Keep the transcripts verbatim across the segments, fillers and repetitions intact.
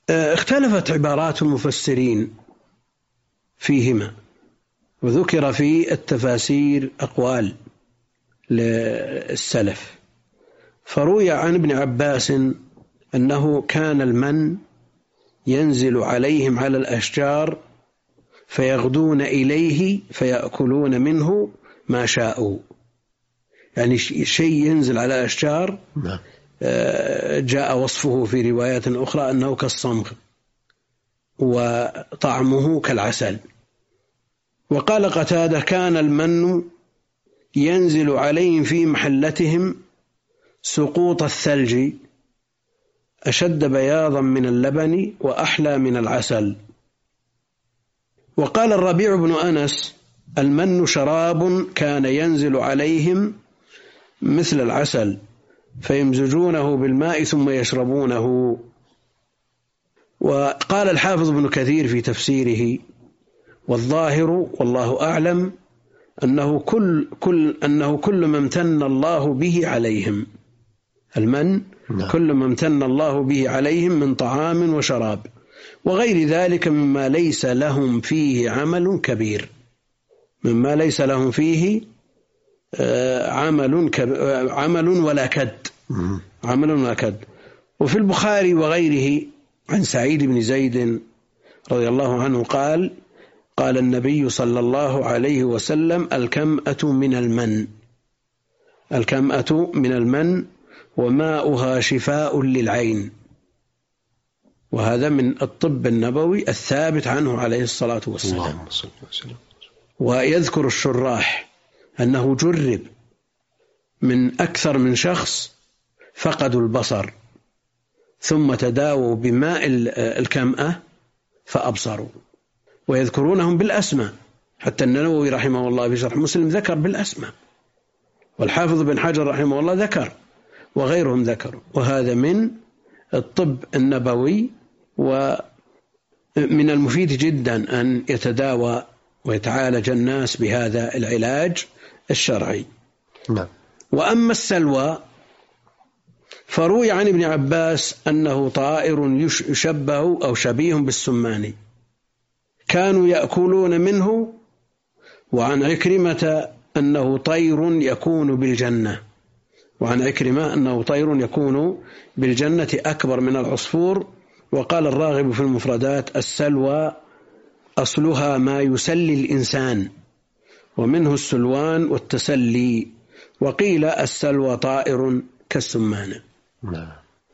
اختلفت عبارات المفسرين فيهما، وذكر في التفاسير أقوال للسلف. فروي عن ابن عباس أنه كان المن ينزل عليهم على الأشجار فيغدون إليه فيأكلون منه ما شاءوا، يعني شيء ينزل على الأشجار جاء وصفه في روايات أخرى أنه كالصمغ وطعمه كالعسل. وقال قتادة كان المن ينزل عليهم في محلتهم سقوط الثلج أشد بياضا من اللبن وأحلى من العسل. وقال الربيع بن أنس المن شراب كان ينزل عليهم مثل العسل فيمزجونه بالماء ثم يشربونه. وقال الحافظ ابن كثير في تفسيره والظاهر والله أعلم أنه كل, كل, أنه كل ما امتن الله به عليهم، المن كل ما امتن الله به عليهم من طعام وشراب وغير ذلك مما ليس لهم فيه عمل كبير، مما ليس لهم فيه عمل عمل ولا كد عمل ولا كد. وفي البخاري وغيره عن سعيد بن زيد رضي الله عنه قال قال النبي صلى الله عليه وسلم الكمأة من المن، الكمأة من المن وماؤها شفاء للعين. وهذا من الطب النبوي الثابت عنه عليه الصلاة والسلام. ويذكر الشراح أنه جرب من أكثر من شخص فقدوا البصر ثم تداووا بماء الكمأة فأبصروا، ويذكرونهم بالأسماء، حتى النووي رحمه الله في شرح مسلم ذكر بالأسماء، والحافظ بن حجر رحمه الله ذكر، وغيرهم ذكروا. وهذا من الطب النبوي، ومن المفيد جدا أن يتداوى ويتعالج الناس بهذا العلاج الشرعي. نعم. وأما السلوى فروي عن ابن عباس أنه طائر يشبه أو شبيه بالسمان كانوا يأكلون منه، وعن عكرمة أنه طير يكون بالجنة، وعن عكرمة أنه طير يكون بالجنة أكبر من العصفور. وقال الراغب في المفردات السلوى أصلها ما يسلي الإنسان ومنه السلوان والتسلي، وقيل السلوى طائر كالسمان. نعم.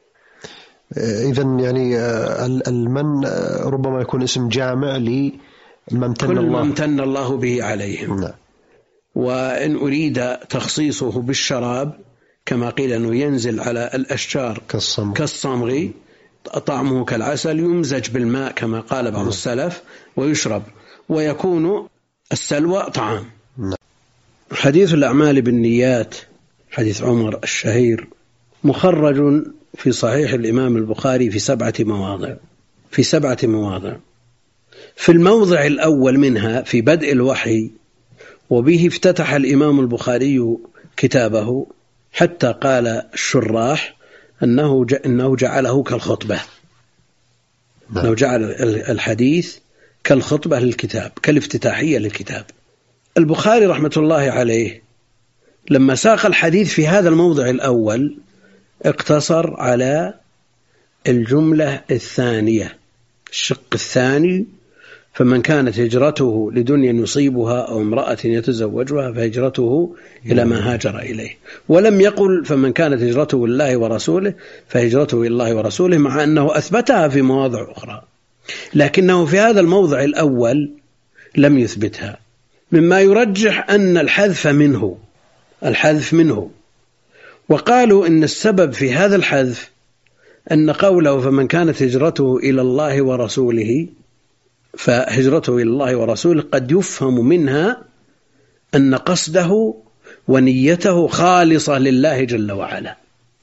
إذن يعني المن ربما يكون اسم جامع لما امتن الله كل ما امتن الله به عليهم. نعم. وإن أريد تخصيصه بالشراب كما قيل أنه ينزل على الأشجار كالصمغ, كالصمغ طعمه كالعسل يمزج بالماء كما قال بعض السلف ويشرب، ويكون السلوى طعام. نعم. حديث الأعمال بالنيات حديث عمر الشهير مخرج في صحيح الإمام البخاري في سبعة مواضع في سبعة مواضع في الموضع الأول منها في بدء الوحي، وبه افتتح الإمام البخاري كتابه حتى قال الشراح أنه أنه جعله كالخطبة، أنه جعل الحديث كالخطبة للكتاب، كالافتتاحية للكتاب. البخاري رحمة الله عليه لما ساق الحديث في هذا الموضع الأول اقتصر على الجملة الثانية، الشق الثاني: فمن كانت هجرته لدنيا يصيبها أو امرأة يتزوجها فهجرته إلى ما هاجر إليه. ولم يقل فمن كانت هجرته لله ورسوله فهجرته إلى الله ورسوله، مع أنه أثبتها في مواضع أخرى، لكنه في هذا الموضع الأول لم يثبتها، مما يرجح أن الحذف منه الحذف منه وقالوا إن السبب في هذا الحذف أن قوله فمن كانت هجرته إلى الله ورسوله فهجرته إلى الله ورسوله قد يفهم منها أن قصده ونيته خالصة لله جل وعلا،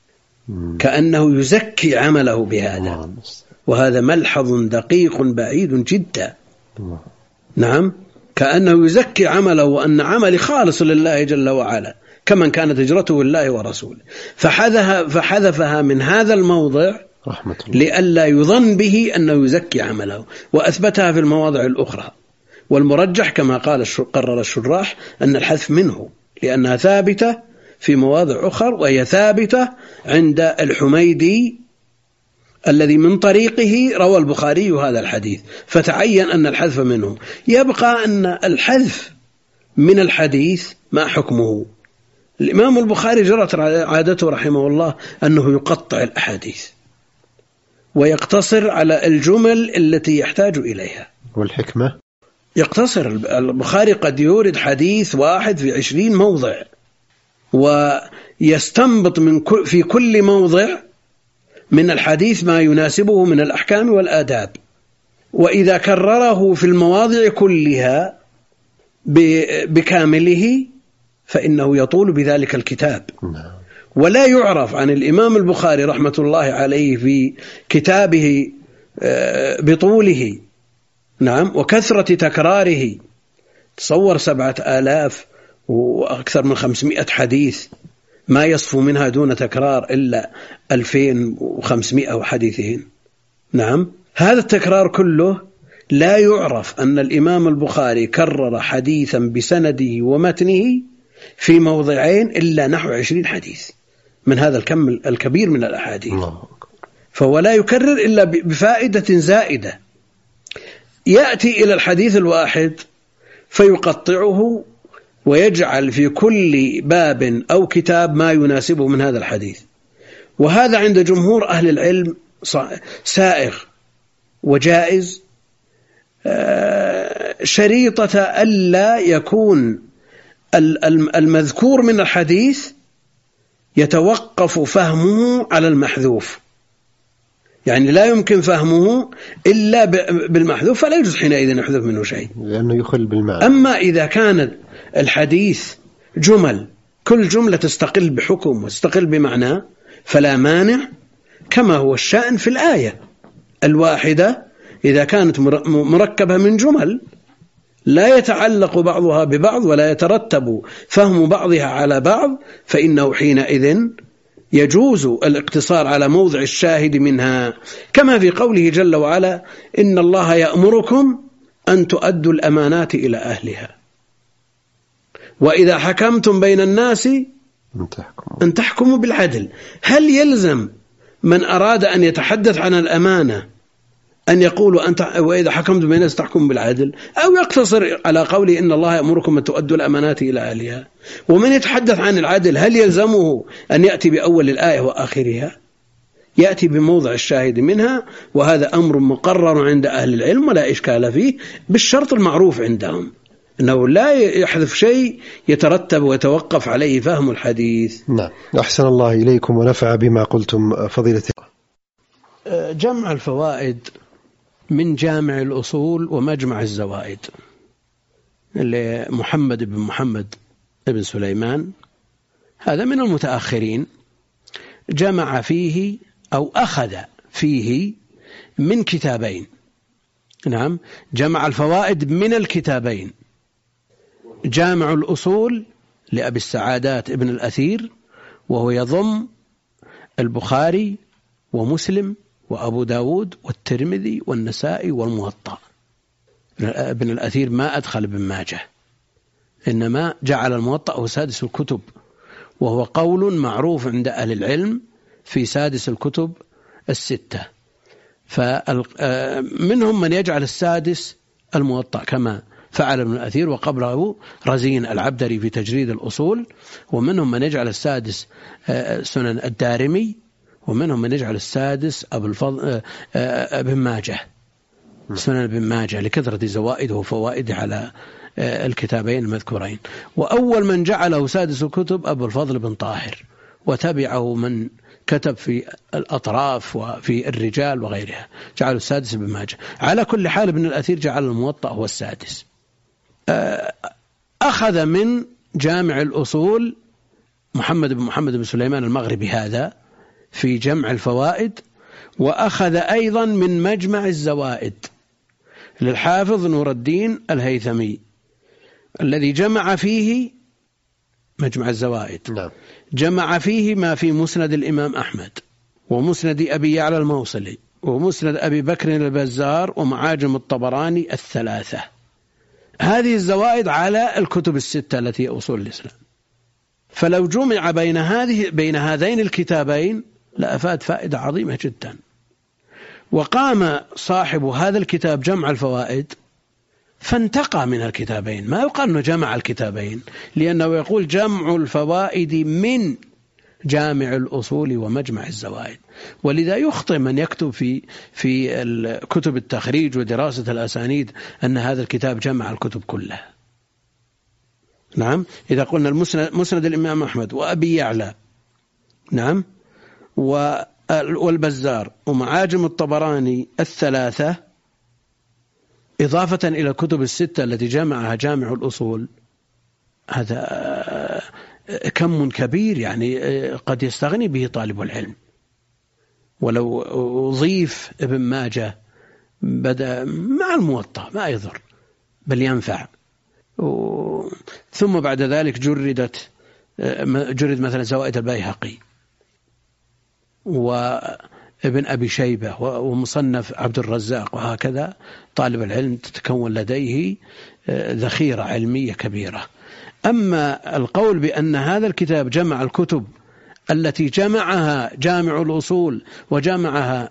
كأنه يزكي عمله بهذا، وهذا ملحظ دقيق بعيد جدا. نعم، كأنه يزكي عمله وأن عملي خالص لله جل وعلا كمن كانت هجرته لله ورسوله، فحذف فحذفها من هذا الموضع رحمة الله، لئلا يظن به أنه يزكي عمله، وأثبتها في المواضع الأخرى. والمرجح كما قال قرر الشراح أن الحذف منه، لأنها ثابتة في مواضع أخرى، وهي ثابتة عند الحميدي الذي من طريقه روى البخاري هذا الحديث، فتعين أن الحذف منه. يبقى أن الحذف من الحديث ما حكمه؟ الإمام البخاري جرت عادته رحمه الله أنه يقطع الأحاديث ويقتصر على الجمل التي يحتاج إليها. والحكمة يقتصر. البخاري قد يورد حديث واحد في عشرين موضع، ويستنبط من في كل موضع من الحديث ما يناسبه من الأحكام والآداب، وإذا كرره في المواضع كلها بكامله فإنه يطول بذلك الكتاب. ولا يعرف عن الإمام البخاري رحمة الله عليه في كتابه بطوله، نعم، وكثرة تكراره. تصور سبعة آلاف وأكثر من خمسمائة حديث ما يصفو منها دون تكرار إلا ألفين وخمسمائة حديثين. نعم، هذا التكرار كله لا يعرف أن الإمام البخاري كرر حديثا بسنده ومتنه في موضعين إلا نحو عشرين حديث من هذا الكم الكبير من الأحاديث. فهو لا يكرر إلا بفائدة زائدة. يأتي إلى الحديث الواحد فيقطعه ويجعل في كل باب أو كتاب ما يناسبه من هذا الحديث، وهذا عند جمهور أهل العلم سائغ وجائز، شريطة ألا يكون المذكور من الحديث يتوقف فهمه على المحذوف، يعني لا يمكن فهمه إلا بالمحذوف، فلا يجوز حينئذ يحذف منه شيء لأنه يخل بالمعنى. أما إذا كان الحديث جمل كل جملة تستقل بحكم وتستقل بمعنى فلا مانع، كما هو الشأن في الآية الواحدة إذا كانت مركبة من جمل لا يتعلق بعضها ببعض ولا يترتب فهم بعضها على بعض، فإنه حينئذ يجوز الاقتصار على موضع الشاهد منها، كما في قوله جل وعلا: إن الله يأمركم أن تؤدوا الأمانات إلى أهلها وإذا حكمتم بين الناس أن تحكموا بالعدل. هل يلزم من أراد أن يتحدث عن الأمانة أن يقولوا أنت وإذا حكمتم بين الناس تحكموا بالعدل، أو يقتصر على قوله إن الله يأمركم أن تؤدوا الأمانات إلى أهلها؟ ومن يتحدث عن العدل هل يلزمه أن يأتي بأول الآية وآخرها؟ يأتي بموضع الشاهد منها، وهذا أمر مقرر عند أهل العلم ولا إشكال فيه، بالشرط المعروف عندهم أنه لا يحذف شيء يترتب ويتوقف عليه فهم الحديث. نعم، أحسن الله إليكم ونفع بما قلتم فضيلة. جمع الفوائد من جامع الأصول ومجمع الزوائد لمحمد بن محمد بن سليمان، هذا من المتأخرين، جمع فيه أو أخذ فيه من كتابين. نعم، جمع الفوائد من الكتابين: جامع الأصول لأبي السعادات ابن الأثير، وهو يضم البخاري ومسلم وأبو داود والترمذي والنسائي والموطأ. ابن الأثير ما أدخل ابن ماجه، إنما جعل الموطأ هو سادس الكتب، وهو قول معروف عند أهل العلم في سادس الكتب الستة. فمنهم من يجعل السادس الموطأ كما فعل ابن الأثير وقبله رزين العبدري في تجريد الأصول، ومنهم من يجعل السادس سنن الدارمي، ومنهم من يجعل السادس أبو الفضل ابن ماجه، سنن ابن ماجه، لكثرة زوائده وفوائده على الكتابين المذكورين. وأول من جعله سادس الكتب أبو الفضل بن طاهر، وتبعه من كتب في الأطراف وفي الرجال وغيرها، جعلوا السادس ابن ماجه. على كل حال ابن الأثير جعل الموطأ هو السادس. أخذ من جامع الأصول محمد بن محمد بن سليمان المغربي هذا في جمع الفوائد، وأخذ أيضا من مجمع الزوائد للحافظ نور الدين الهيثمي الذي جمع فيه مجمع الزوائد، جمع فيه ما في مسند الإمام أحمد ومسند أبي يعلى الموصلي ومسند أبي بكر البزار ومعاجم الطبراني الثلاثة. هذه الزوائد على الكتب الستة التي هي أصول الإسلام. فلو جمع بين هذه بين هذين الكتابين لأفاد فائدة عظيمة جدا. وقام صاحب هذا الكتاب جمع الفوائد فانتقى من الكتابين، ما يقال أنه جمع الكتابين، لأنه يقول جمع الفوائد من جامع الأصول ومجمع الزوائد. ولذا يخطئ من يكتب في في كتب التخريج ودراسة الأسانيد أن هذا الكتاب جمع الكتب كلها. نعم، إذا قلنا المسند مسند الإمام أحمد وأبي يعلى، نعم، والبزار ومعاجم الطبراني الثلاثة إضافة إلى الكتب الستة التي جمعها جامع الأصول، هذا كم كبير يعني قد يستغني به طالب العلم. ولو أضيف ابن ماجه بدأ مع الموطأ ما يضر بل ينفع. ثم بعد ذلك جردت جرد مثلا زوائد البيهقي وابن أبي شيبة ومصنف عبد الرزاق، وهكذا طالب العلم تتكون لديه ذخيرة علمية كبيرة. أما القول بأن هذا الكتاب جمع الكتب التي جمعها جامع الأصول وجمعها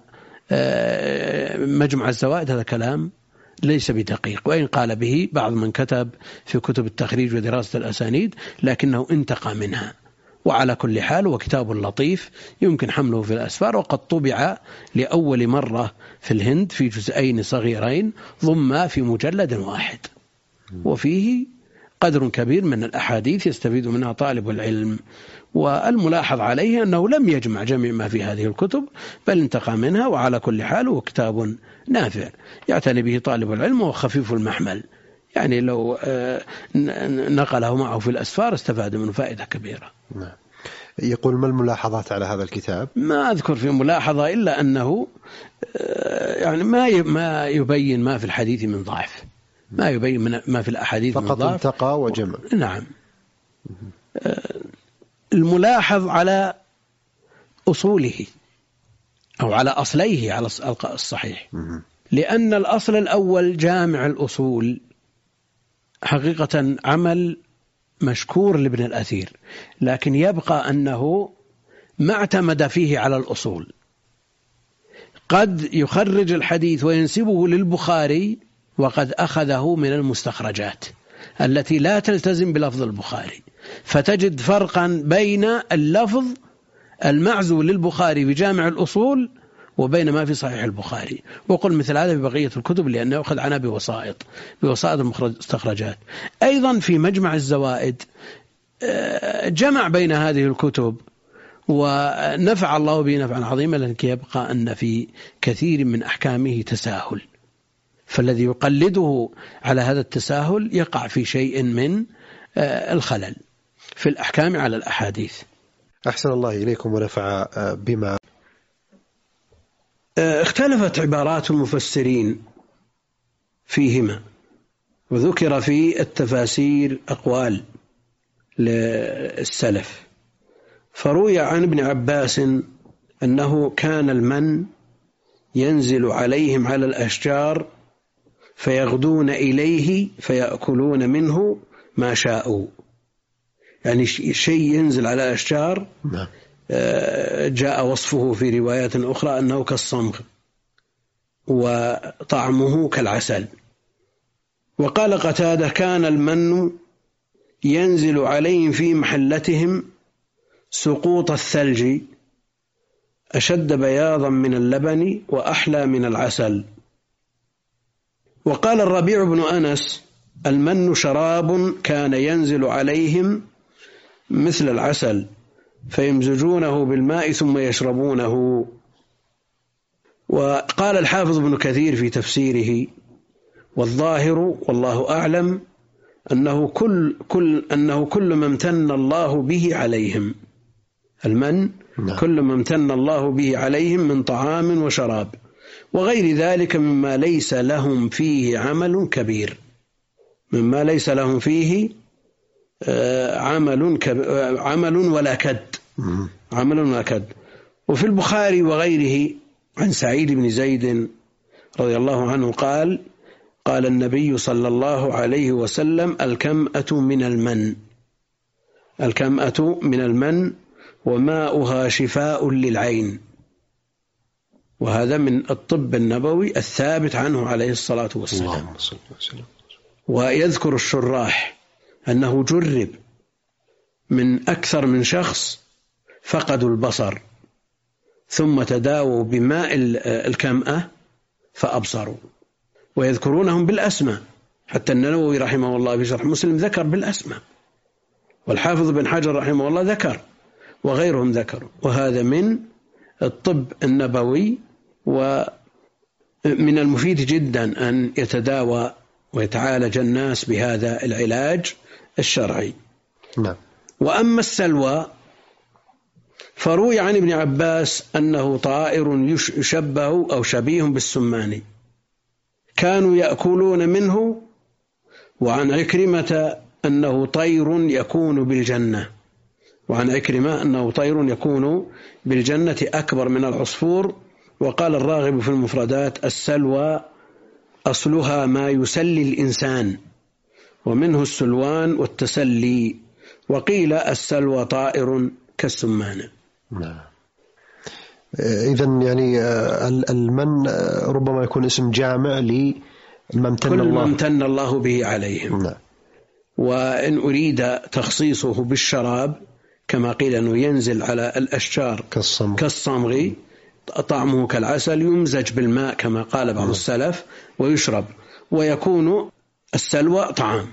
مجمع الزوائد، هذا كلام ليس بدقيق، وإن قال به بعض من كتب في كتب التخريج ودراسة الأسانيد لكنه انتقى منها. وعلى كل حال هو كتاب لطيف يمكن حمله في الأسفار، وقد طبع لأول مرة في الهند في جزئين صغيرين ضم في مجلد واحد، وفيه قدر كبير من الأحاديث يستفيد منها طالب العلم. والملاحظ عليه أنه لم يجمع جميع ما في هذه الكتب بل انتقى منها. وعلى كل حال هو كتاب نافع يعتني به طالب العلم وخفيف المحمل، يعني لو نقله معه في الأسفار استفاد منه فائدة كبيرة. يقول ما الملاحظات على هذا الكتاب؟ ما أذكر في ملاحظة إلا أنه يعني ما ما يبين ما في الحديث من ضعف، ما يبين من ما في الأحاديث من ضعف، فقط انتقى وجمع. نعم. الملاحظ على أصوله أو على أصليه على الصحيح، لأن الأصل الأول جامع الأصول حقيقة عمل مشكور لابن الأثير، لكن يبقى أنه ما اعتمد فيه على الأصول. قد يخرج الحديث وينسبه للبخاري وقد أخذه من المستخرجات التي لا تلتزم بلفظ البخاري، فتجد فرقا بين اللفظ المعزو للبخاري بجامع الأصول وبين ما في صحيح البخاري. وقل مثل هذا في بقية الكتب لأنه أخذ عنها بوسائط بوسائط المستخرجات. أيضا في مجمع الزوائد جمع بين هذه الكتب ونفع الله به نفعا عظيما، لكن يبقى أن في كثير من أحكامه تساهل، فالذي يقلده على هذا التساهل يقع في شيء من الخلل في الأحكام على الأحاديث. أحسن الله إليكم ونفع بما. اختلفت عبارات المفسرين فيهما، وذكر في التفاسير أقوال للسلف. فروي عن ابن عباس أنه كان المن ينزل عليهم على الأشجار فيغدون إليه فيأكلون منه ما شاءوا، يعني شيء ينزل على أشجار جاء وصفه في روايات أخرى أنه كالصمغ وطعمه كالعسل. وقال قتادة كان المن ينزل عليهم في محلتهم سقوط الثلج أشد بياضا من اللبن وأحلى من العسل. وقال الربيع بن أنس المن شراب كان ينزل عليهم مثل العسل فيمزجونه بالماء ثم يشربونه. وقال الحافظ ابن كثير في تفسيره والظاهر والله أعلم أنه كل, كل, أنه كل ما امتن الله به عليهم، المن كل ما امتن الله به عليهم من طعام وشراب وغير ذلك مما ليس لهم فيه عمل كبير، مما ليس لهم فيه عمل عمل ولا كد عمل ولا كد. وفي البخاري وغيره عن سعيد بن زيد رضي الله عنه قال قال النبي صلى الله عليه وسلم الكمأة من المن الكمأة من المن وماؤها شفاء للعين. وهذا من الطب النبوي الثابت عنه عليه الصلاة والسلام. ويذكر الشراح أنه جرب من أكثر من شخص فقدوا البصر ثم تداووا بماء الكمأة فأبصروا، ويذكرونهم بالأسماء، حتى النووي رحمه الله في شرح مسلم ذكر بالأسماء، والحافظ بن حجر رحمه الله ذكر، وغيرهم ذكروا. وهذا من الطب النبوي، ومن المفيد جدا أن يتداوى ويتعالج الناس بهذا العلاج الشرعي. نعم. وأما السلوى فروي عن ابن عباس أنه طائر يشبه أو شبيه بالسمان كانوا يأكلون منه، وعن عكرمة أنه طير يكون بالجنة وعن عكرمة أنه طير يكون بالجنة أكبر من العصفور. وقال الراغب في المفردات السلوى أصلها ما يسلي الإنسان، ومنه السلوان والتسلي، وقيل السلوى طائر كالسمان. نعم. إذن يعني المن ربما يكون اسم جامع لما امتن الله كل امتن الله به عليهم. نعم. وإن أريد تخصيصه بالشراب كما قيل أنه ينزل على الأشجار كالصمغ, كالصمغ طعمه كالعسل يمزج بالماء كما قال بعض السلف ويشرب، ويكون السلوى طعام.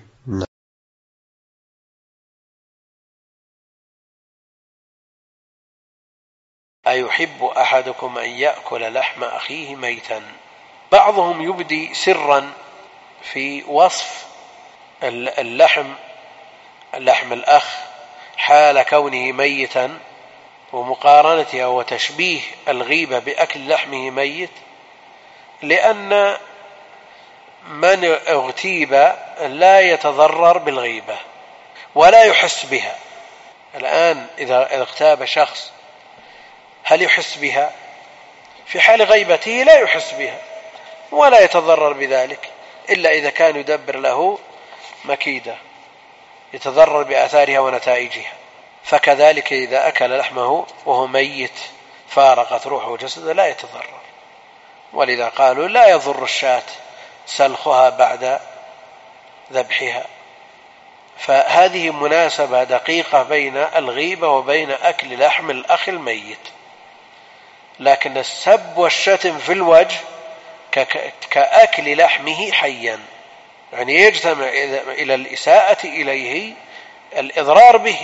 أيحب أحدكم أن يأكل لحم أخيه ميتا؟ بعضهم يبدي سرا في وصف اللحم اللحم الأخ حال كونه ميتا، ومقارنته وتشبيه الغيبة بأكل لحمه ميت، لأن من اغتيب لا يتضرر بالغيبة ولا يحس بها. الآن إذا اغتاب شخص هل يحس بها؟ في حال غيبته لا يحس بها ولا يتضرر بذلك، إلا إذا كان يدبر له مكيدة يتضرر بآثارها ونتائجها. فكذلك إذا أكل لحمه وهو ميت فارقت روحه وجسده لا يتضرر، ولذا قالوا لا يضر الشاة سلخها بعد ذبحها. فهذه مناسبة دقيقة بين الغيبة وبين أكل لحم الأخ الميت. لكن السب والشتم في الوجه كأكل لحمه حيا، يعني يجتمع إلى الإساءة إليه الإضرار به،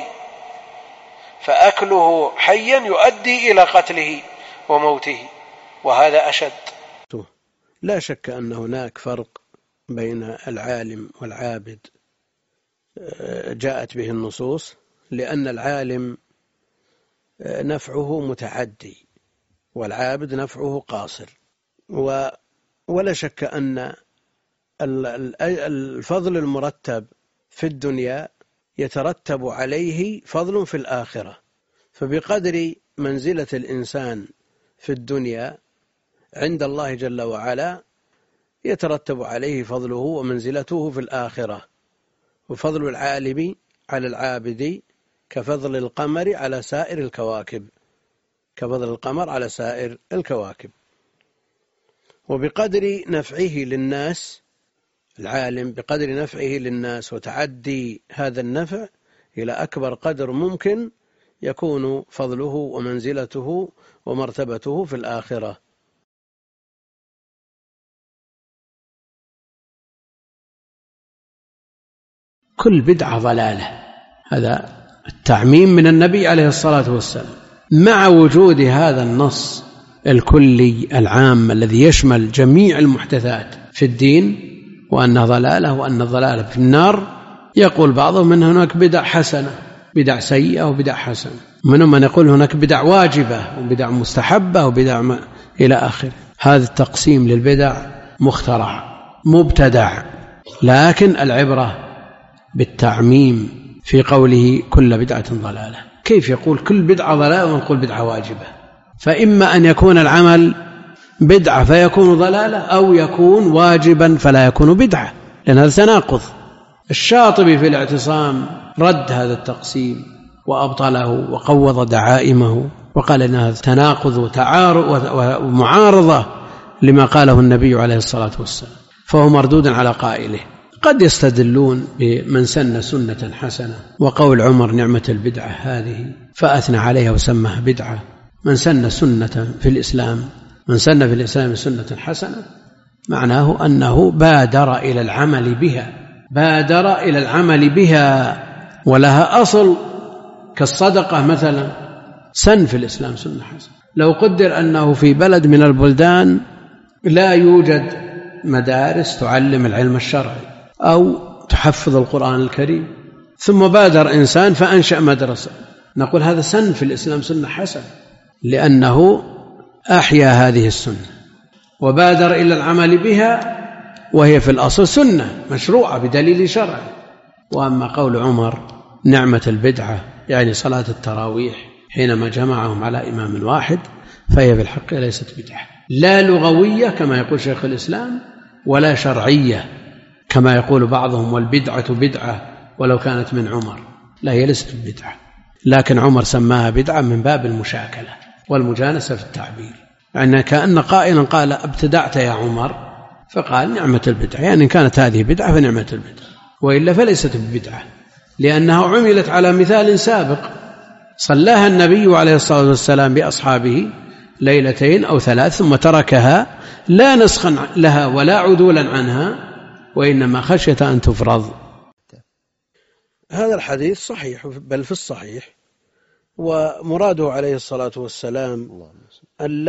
فأكله حيا يؤدي إلى قتله وموته، وهذا أشد. لا شك أن هناك فرق بين العالم والعابد جاءت به النصوص، لأن العالم نفعه متعدي والعابد نفعه قاصر. ولا شك أن الفضل المرتب في الدنيا يترتب عليه فضل في الآخرة، فبقدر منزلة الإنسان في الدنيا عند الله جل وعلا يترتب عليه فضله ومنزلته في الآخرة. وفضل العالم على العابد كفضل القمر على سائر الكواكب كفضل القمر على سائر الكواكب. وبقدر نفعه للناس العالم بقدر نفعه للناس وتعدي هذا النفع إلى أكبر قدر ممكن يكون فضله ومنزلته ومرتبته في الآخرة. كل بدعة ضلالة، هذا التعميم من النبي عليه الصلاة والسلام، مع وجود هذا النص الكلي العام الذي يشمل جميع المحدثات في الدين وأنها ضلالة وأن الضلالة في النار. يقول بعضهم أن هناك بدع حسنة، بدع سيئة وبدع حسنة، منهم من يقول هناك بدع واجبة وبدع مستحبة وبدع ما إلى آخره. هذا التقسيم للبدع مخترع مبتدع، لكن العبرة بالتعميم في قوله كل بدعة ضلالة. كيف يقول كل بدعة ضلالة ونقول بدعة واجبة؟ فإما أن يكون العمل بدعة فيكون ضلالة، أو يكون واجبا فلا يكون بدعة، لأن هذا تناقض. الشاطبي في الاعتصام رد هذا التقسيم وأبطله وقوض دعائمه وقال إن هذا تناقض وتعارض ومعارضة لما قاله النبي عليه الصلاة والسلام، فهو مردود على قائله. قد يستدلون بمن سن سنة حسنة وقول عمر نعمة البدعة هذه فأثنى عليها وسمها بدعة. من سن سنة في الإسلام من سن في الإسلام سنة حسنة معناه أنه بادر إلى العمل بها بادر إلى العمل بها ولها أصل، كالصدقة مثلا سن في الإسلام سنة حسنة. لو قدر أنه في بلد من البلدان لا يوجد مدارس تعلم العلم الشرعي أو تحفظ القرآن الكريم، ثم بادر إنسان فأنشأ مدرسة، نقول هذا سن في الإسلام سنة حسنة، لأنه أحيا هذه السنة وبادر إلى العمل بها، وهي في الأصل سنة مشروعة بدليل شرعي. وأما قول عمر نعمة البدعة يعني صلاة التراويح حينما جمعهم على إمام واحد، فهي في الحق ليست بدعة، لا لغوية كما يقول شيخ الإسلام، ولا شرعية كما يقول بعضهم والبدعة بدعة ولو كانت من عمر، لا هي ليست بدعة، لكن عمر سماها بدعة من باب المشاكلة والمجانسة في التعبير، يعني كأن قائلا قال ابتدعت يا عمر، فقال نعمة البدعة، يعني إن كانت هذه بدعة فنعمة البدعة، وإلا فليست بدعة، لأنها عملت على مثال سابق صلاها النبي عليه الصلاة والسلام بأصحابه ليلتين أو ثلاث ثم تركها، لا نسخا لها ولا عدولا عنها، وإنما خشية أن تفرض. هذا الحديث صحيح بل في الصحيح، ومراده عليه الصلاة والسلام أن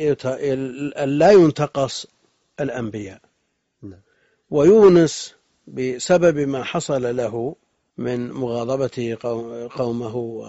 لا ينتقص الأنبياء. ويونس بسبب ما حصل له من مغاضبته قومه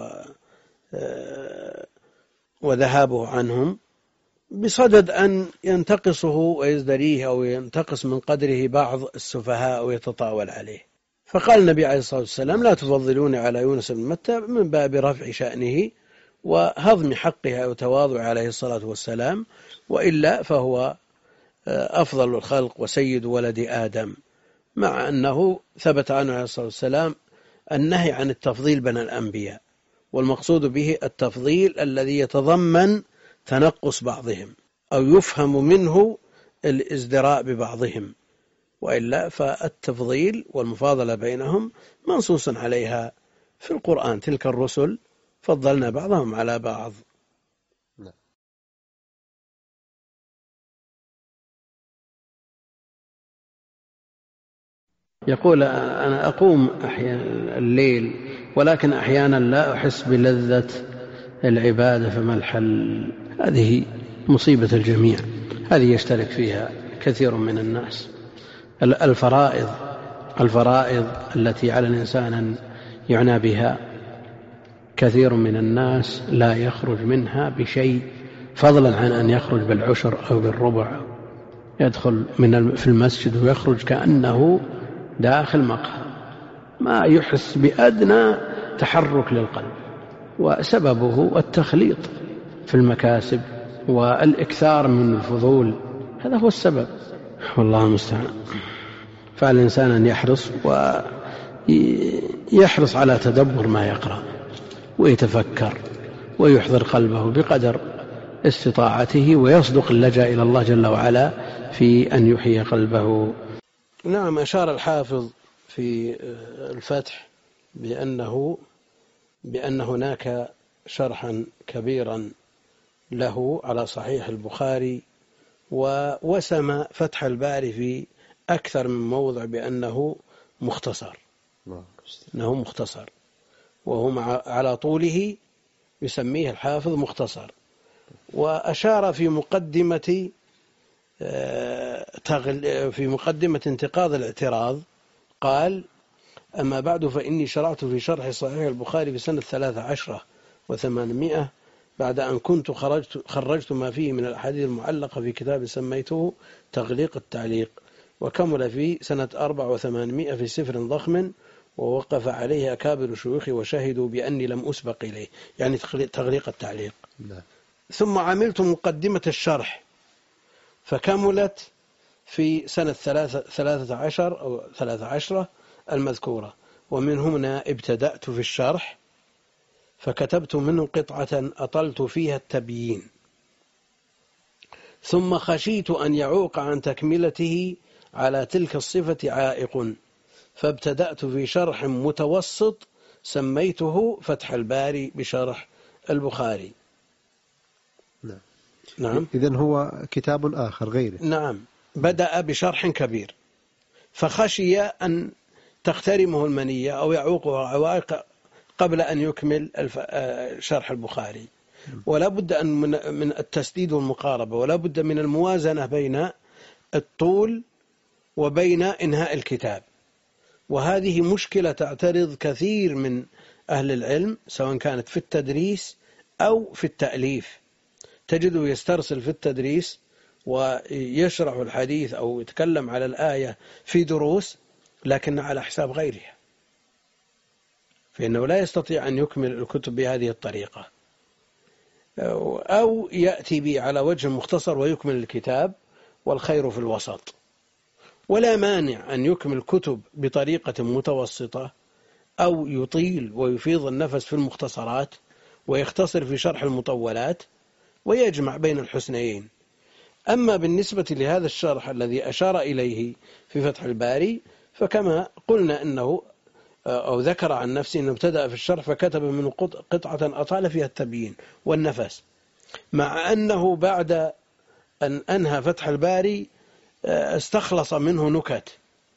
وذهابه عنهم بصدد أن ينتقصه ويزدريه أو ينتقص من قدره بعض السفهاء ويتطاول عليه، فقال النبي عليه الصلاة والسلام لا تفضلوني على يونس بن متى من باب رفع شأنه وهضم حقها وتواضع عليه الصلاة والسلام، وإلا فهو أفضل الخلق وسيد ولد آدم، مع أنه ثبت عنه عليه الصلاة والسلام النهي عن التفضيل بين الأنبياء، والمقصود به التفضيل الذي يتضمن تنقص بعضهم أو يفهم منه الازدراء ببعضهم، وإلا فالتفضيل والمفاضلة بينهم منصوص عليها في القرآن، تلك الرسل فضلنا بعضهم على بعض. يقول أنا أقوم أحيانا الليل ولكن أحيانا لا أحس بلذة العبادة، فما الحل؟ هذه مصيبة الجميع، هذه يشترك فيها كثير من الناس. الفرائض الفرائض التي على الإنسان أن يعنى بها كثير من الناس لا يخرج منها بشيء، فضلا عن أن يخرج بالعشر أو بالربع، يدخل من في المسجد ويخرج كأنه داخل مقهى، ما يحس بأدنى تحرك للقلب، وسببه التخليط في المكاسب والإكثار من الفضول، هذا هو السبب، والله المستعان. فالإنسان أن يحرص ويحرص على تدبر ما يقرأ ويتفكر ويحضر قلبه بقدر استطاعته، ويصدق اللجأ إلى الله جل وعلا في أن يحيي قلبه. نعم، أشار الحافظ في الفتح بأنه بأن هناك شرحا كبيرا له على صحيح البخاري، ووسم فتح الباري في أكثر من موضع بأنه مختصر أنه مختصر وهو على طوله يسميه الحافظ مختصر. وأشار في مقدمة في مقدمة انتقاض الاعتراض قال: أما بعد فإني شرعت في شرح صحيح البخاري في سنة ثلاثة عشرة وثمانمائة بعد أن كنت خرجت, خرجت ما فيه من الأحاديث المعلقة في كتاب سميته تغليق التعليق، وكمل في سنة أربع وثمانمائة في سفر ضخم ووقف عليه أكابر شيوخي وشهدوا بأني لم أسبق إليه، يعني تغليق التعليق. ثم عملت مقدمة الشرح فكملت في سنة ثلاثة, ثلاثة عشر أو ثلاثة عشرة المذكورة، ومن هنا ابتدأت في الشرح فكتبت منه قطعة أطلت فيها التبيين، ثم خشيت أن يعوق عن تكملته على تلك الصفة عائق، فابتدأت في شرح متوسط سميته فتح الباري بشرح البخاري. نعم. نعم. إذن هو كتاب آخر غيره. نعم، بدأ بشرح كبير فخشي أن تخترمه المنية أو يعوقه عوائق قبل أن يكمل شرح البخاري، ولا بد أن من التسديد والمقاربة، ولا بد من الموازنة بين الطول وبين إنهاء الكتاب. وهذه مشكلة تعترض كثير من أهل العلم سواء كانت في التدريس أو في التأليف، تجده يسترسل في التدريس ويشرح الحديث أو يتكلم على الآية في دروس لكن على حساب غيرها، فإنه لا يستطيع أن يكمل الكتب بهذه الطريقة، أو يأتي به على وجه مختصر ويكمل الكتاب، والخير في الوسط. ولا مانع أن يكمل كتب بطريقة متوسطة أو يطيل ويفيض النفس في المختصرات ويختصر في شرح المطولات ويجمع بين الحسنيين. أما بالنسبة لهذا الشرح الذي أشار إليه في فتح الباري فكما قلنا أنه أو ذكر عن نفسه أنه ابتدأ في الشرح فكتب منه قطعة أطال فيها التبيين والنفس، مع أنه بعد أن أنهى فتح الباري استخلص منه نكت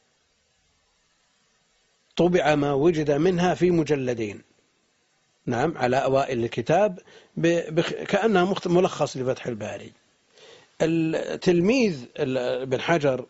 طبع ما وجد منها في مجلدين، نعم، على أوائل الكتاب كأنها ملخص لفتح الباري. التلميذ ابن حجر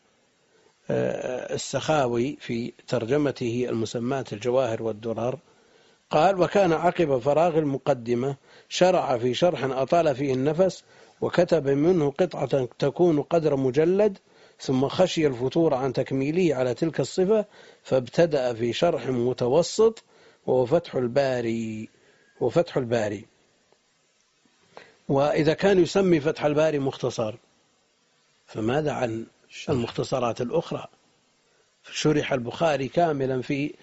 السخاوي في ترجمته المسماة الجواهر والدرر قال: وكان عقب فراغ المقدمة شرع في شرح أطال فيه النفس وكتب منه قطعة تكون قدر مجلد، ثم خشي الفتور عن تكميله على تلك الصفة فابتدأ في شرح متوسط وهو فتح الباري وفتح الباري. وإذا كان يسمي فتح الباري مختصر فماذا عن المختصرات الأخرى؟ شرح البخاري كاملا في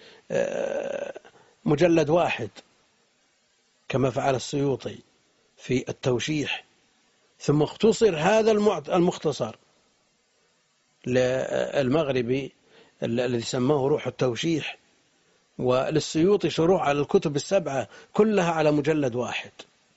مجلد واحد كما فعل السيوطي في التوشيح، ثم اختصر هذا المختصر للمغربي الذي سماه روح التوشيح، وللسيوطي شروح على الكتب السبعة كلها على مجلد واحد،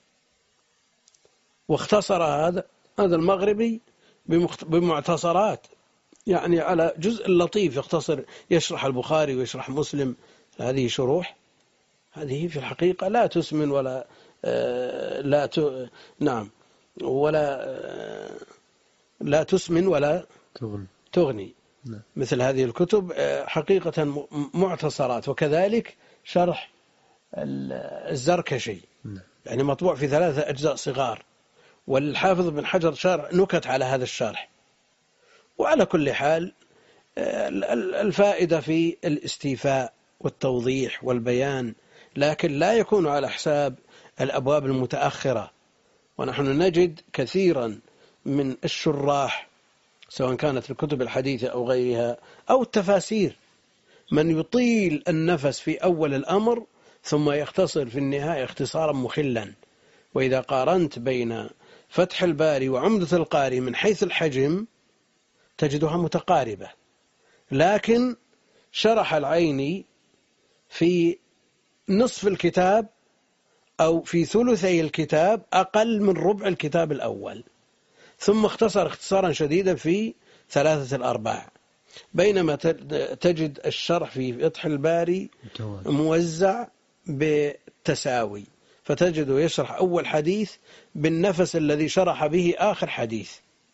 واختصر هذا هذا المغربي بمعتصرات، يعني على جزء لطيف يختصر يشرح البخاري ويشرح مسلم. هذه شروح هذه في الحقيقة لا تسمن ولا آه لا ت... نعم ولا آه لا تسمن ولا تغني, تغني. نعم. مثل هذه الكتب آه حقيقة معتصرات. وكذلك شرح الزركشي، نعم. يعني مطبوع في ثلاثة أجزاء صغار، والحافظ بن حجر شرح نكت على هذا الشرح. وعلى كل حال الفائدة في الاستيفاء والتوضيح والبيان، لكن لا يكون على حساب الأبواب المتأخرة. ونحن نجد كثيرا من الشراح سواء كانت الكتب الحديثة أو غيرها أو التفاسير من يطيل النفس في أول الأمر ثم يختصر في النهاية اختصارا مخلا. وإذا قارنت بين فتح الباري وعمدة القاري من حيث الحجم تجدها متقاربة، لكن شرح العيني في نصف الكتاب أو في ثلثي الكتاب أقل من ربع الكتاب الأول، ثم اختصر اختصارا شديدا في ثلاثة الأرباع، بينما تجد الشرح في فتح الباري موزع بالتساوي، فتجد يشرح أول حديث بالنفس الذي شرح به آخر حديث.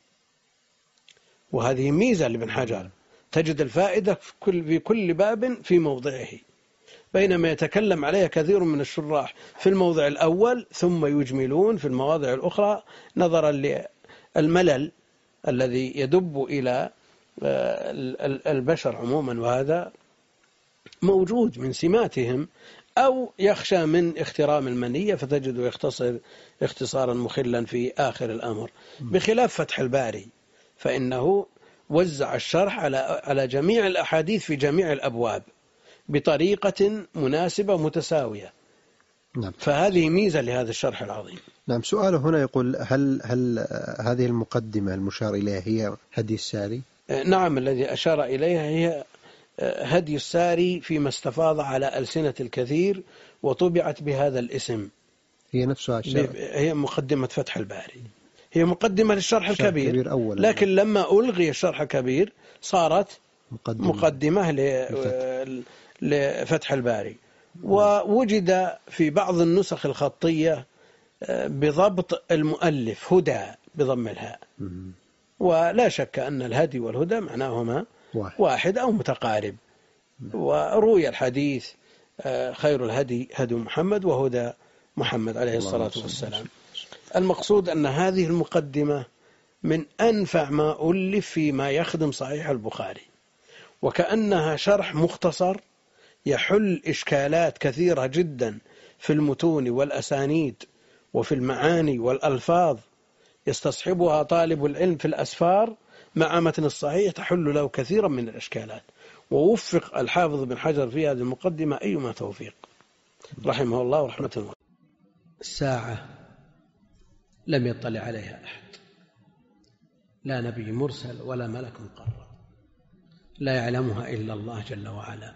وهذه ميزة لابن حجر، تجد الفائدة في كل, في كل باب في موضعه، بينما يتكلم عليها كثير من الشراح في الموضع الأول ثم يجملون في المواضع الأخرى نظرا للملل الذي يدب إلى البشر عموما. وهذا موجود من سماتهم أو يخشى من اخترام المنية فتجده يختصر اختصارا مخلا في آخر الأمر، بخلاف فتح الباري فإنه وزع الشرح على على جميع الأحاديث في جميع الأبواب بطريقة مناسبة متساوية. نعم. فهذه ميزة لهذا الشرح العظيم. نعم. سؤاله هنا يقول هل هل هذه المقدمة المشار إليها هي هدي الساري؟ نعم، الذي أشار إليها هي هدي الساري فيما استفاض على ألسنة الكثير وطبعت بهذا الاسم. هي نفسها الشرح. هي مقدمة فتح الباري، هي مقدمة للشرح الكبير, الكبير أولا، لكن لما ألغي الشرح الكبير صارت مقدمة, مقدمة لفتح الباري. ووجد في بعض النسخ الخطية بضبط المؤلف هدى بضم الهاء، ولا شك أن الهدي والهدى معناهما واحد, واحد أو متقارب. وروي الحديث خير الهدي هدي محمد وهدى محمد عليه الصلاة والسلام. المقصود أن هذه المقدمة من أنفع ما ألف فيما يخدم صحيح البخاري، وكأنها شرح مختصر يحل إشكالات كثيرة جدا في المتون والأسانيد وفي المعاني والألفاظ يستصحبها طالب العلم في الأسفار مع متن الصحيح، تحل له كثيرا من الإشكالات. ووفق الحافظ بن حجر في هذه المقدمة أيما توفيق رحمه الله ورحمة الله. الساعة لم يطلع عليها أحد، لا نبي مرسل ولا ملك مقرب، لا يعلمها إلا الله جل وعلا،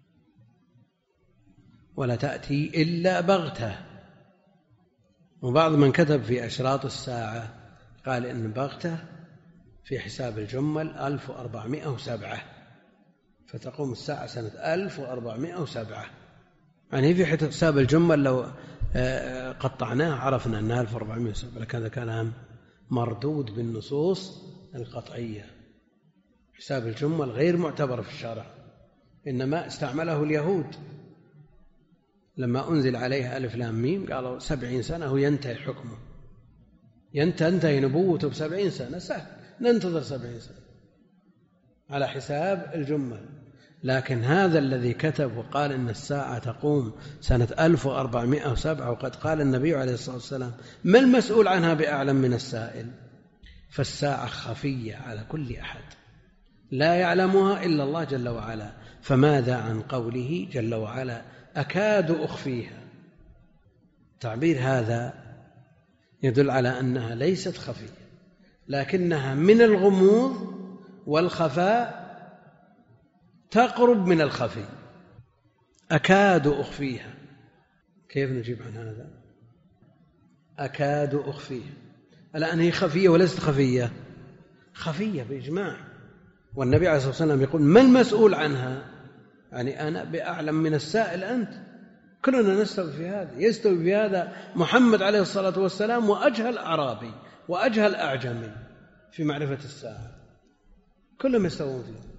ولا تأتي إلا بغتة. وبعض من كتب في أشراط الساعة قال إن بغتة في حساب الجمل ألف وأربعمائة وسبعة، فتقوم الساعة سنة ألف وأربعمائة وسبعة. يعني في حساب الجمل لو قطعناه عرفنا أنها ألف وأربعمائة وسبعة، لكن هذا كلام مردود بالنصوص القطعية. حساب الجمل غير معتبر في الشرع، إنما استعمله اليهود لما أنزل عليها ألف لام ميم، قالوا سبعين سنة هو ينتهي حكمه، ينتهي نبوته بسبعين سنة، سهل ننتظر سبعين سنة على حساب الجمل. لكن هذا الذي كتب وقال إن الساعة تقوم سنة ألف وأربعمائة وسبعة، وقد قال النبي عليه الصلاة والسلام ما المسؤول عنها بأعلم من السائل. فالساعة خفية على كل أحد لا يعلمها إلا الله جل وعلا. فماذا عن قوله جل وعلا أكاد أخفيها؟ تعبير هذا يدل على أنها ليست خفية، لكنها من الغموض والخفاء تقرب من الخفي. أكاد أخفيها، كيف نجيب عن هذا؟ أكاد أخفيها، الآن هي خفية وليست خفية؟ خفية بإجماع. والنبي عليه الصلاة والسلام يقول ما المسؤول عنها؟ يعني أنا بأعلم من السائل أنت، كلنا نستوي في هذا. يستوي في هذا محمد عليه الصلاة والسلام وأجهل أعرابي وأجهل أعجمي في معرفة الساعة، كلهم يستوون فيه.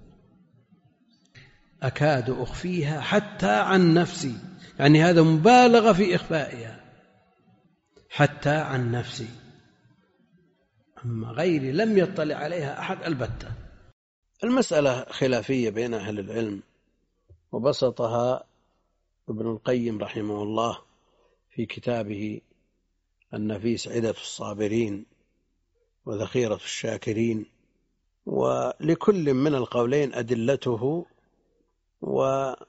أكاد أخفيها حتى عن نفسي، يعني هذا مبالغة في إخفائها، حتى عن نفسي، أما غيري لم يطلع عليها أحد البتة. المسألة خلافية بين أهل العلم، وبسطها ابن القيم رحمه الله في كتابه النفيس عدة الصابرين وذخيرة الشاكرين. ولكل من القولين أدلته، وكأن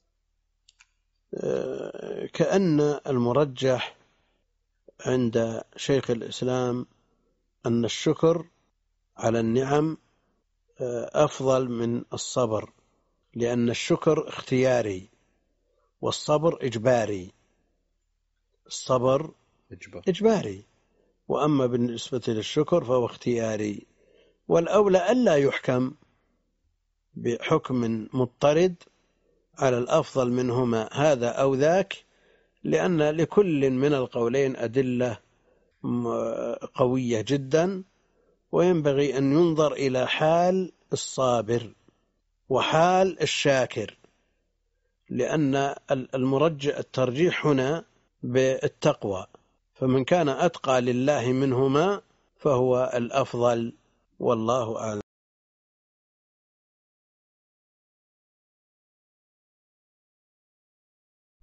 المرجح عند شيخ الإسلام أن الشكر على النعم أفضل من الصبر، لأن الشكر اختياري والصبر إجباري. الصبر إجباري، وأما بالنسبة للشكر فهو اختياري. والأولى ألا يحكم بحكم مضطرد على الأفضل منهما هذا أو ذاك، لأن لكل من القولين أدلة قوية جدا، وينبغي أن ينظر إلى حال الصابر وحال الشاكر، لأن المرجح الترجيح هنا بالتقوى، فمن كان أتقى لله منهما فهو الأفضل، والله أعلم.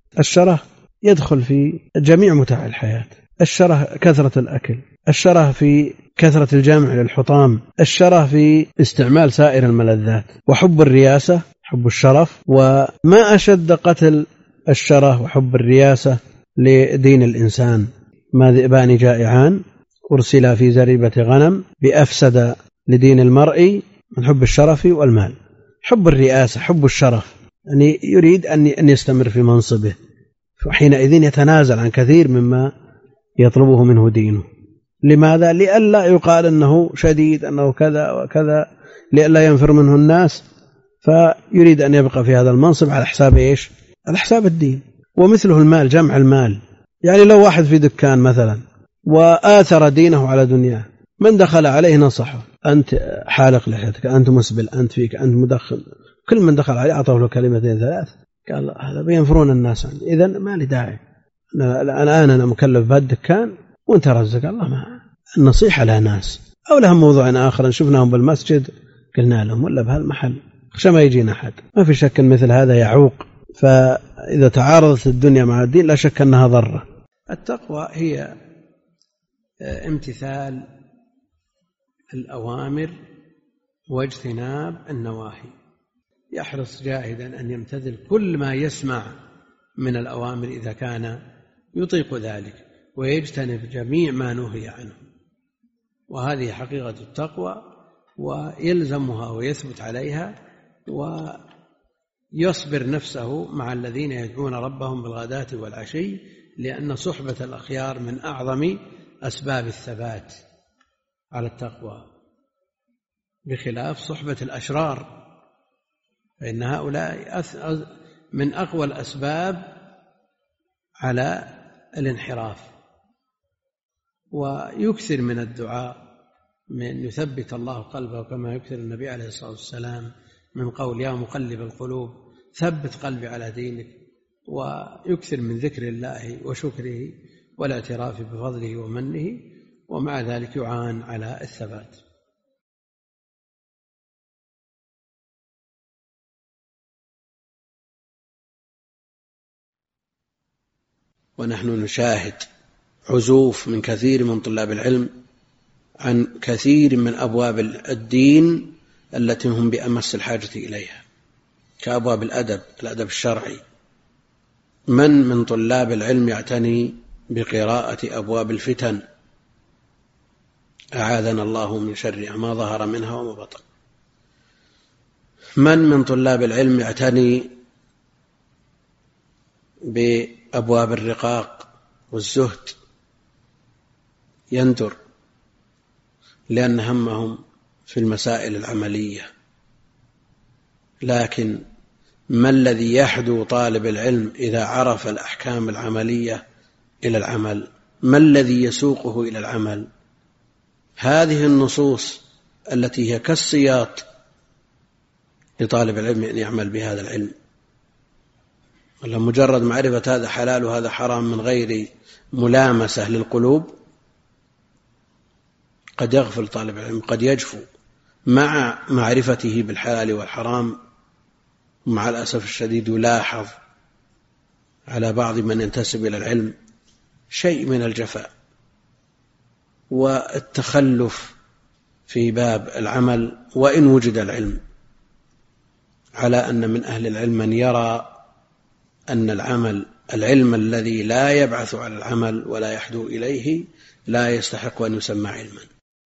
الشره يدخل في جميع متاع الحياة. الشره كثرة الأكل، الشره في كثرة الجمع للحطام، الشره في استعمال سائر الملذات، وحب الرياسة، حب الشرف. وما أشد قتل الشره وحب الرياسة لدين الإنسان. ما ذئبان جائعان أرسلا في زريبة غنم بأفسد لدين المرء من حب الشرف والمال. حب الرئاسة، حب الشرف، يعني يريد أن يستمر في منصبه، فحينئذ يتنازل عن كثير مما يطلبه منه دينه. لماذا؟ لئلا يقال أنه شديد، أنه كذا وكذا، لئلا ينفر منه الناس، فيريد أن يبقى في هذا المنصب على حساب إيش؟ على حساب الدين. ومثله المال، جمع المال. يعني لو واحد في دكان مثلا وآثر دينه على دنياه، من دخل عليه نصحه: أنت حالق لحيتك، أنت مسبل، أنت فيك، أنت مدخن. كل من دخل عليه أعطاه له كلمتين ثلاث، قال هذا بينفرون الناس عني، إذن ما لي داعي، الآن أنا مكلف بهالدكان وأنت رزق الله. ما النصيحة لها ناس. أو لهم موضوع آخر شفناهم بالمسجد قلنا لهم، ولا بهالمحل خشى ما يجينا أحد. ما في شك أن مثل هذا يعوق. فإذا تعارضت الدنيا مع الدين لا شك أنها ضرة. التقوى هي امتثال الأوامر واجتناب النواهي. يحرص جاهدا أن يمتثل كل ما يسمع من الأوامر إذا كان يطيق ذلك، ويجتنب جميع ما نهي عنه. وهذه حقيقة التقوى، ويلزمها ويثبت عليها، ويصبر نفسه مع الذين يدعون ربهم بالغداة والعشي، لأن صحبة الأخيار من أعظم أسباب الثبات على التقوى، بخلاف صحبة الأشرار، فإن هؤلاء من أقوى الأسباب على الانحراف. ويكثر من الدعاء من يثبت الله قلبه، كما يكثر النبي عليه الصلاة والسلام من قول: يا مقلب القلوب ثبت قلبي على دينك. ويكثر من ذكر الله وشكره والاعتراف بفضله ومنه، ومع ذلك يعان على الثبات. ونحن نشاهد عزوف من كثير من طلاب العلم عن كثير من أبواب الدين التي هم بأمس الحاجة إليها، كأبواب الأدب، الأدب الشرعي. من من طلاب العلم يعتني بقراءة أبواب الفتن؟ أعاذنا الله من شر ما ظهر منها وما بطن. من من طلاب العلم يعتني بأبواب الرقاق والزهد؟ يندر، لأن همهم في المسائل العملية. لكن ما الذي يحدو طالب العلم إذا عرف الأحكام العملية إلى العمل؟ ما الذي يسوقه إلى العمل؟ هذه النصوص التي هي كالسياط لطالب العلم أن يعمل بهذا العلم. ولا مجرد معرفة هذا حلال وهذا حرام من غير ملامسة للقلوب، قد يغفل طالب العلم، قد يجفو مع معرفته بالحلال والحرام. ومع الأسف الشديد يلاحظ على بعض من ينتسب إلى العلم شيء من الجفاء والتخلف في باب العمل، وإن وجد العلم، على أن من أهل العلم من يرى أن العمل العلم الذي لا يبعث على العمل ولا يحدو إليه لا يستحق أن يسمى علما.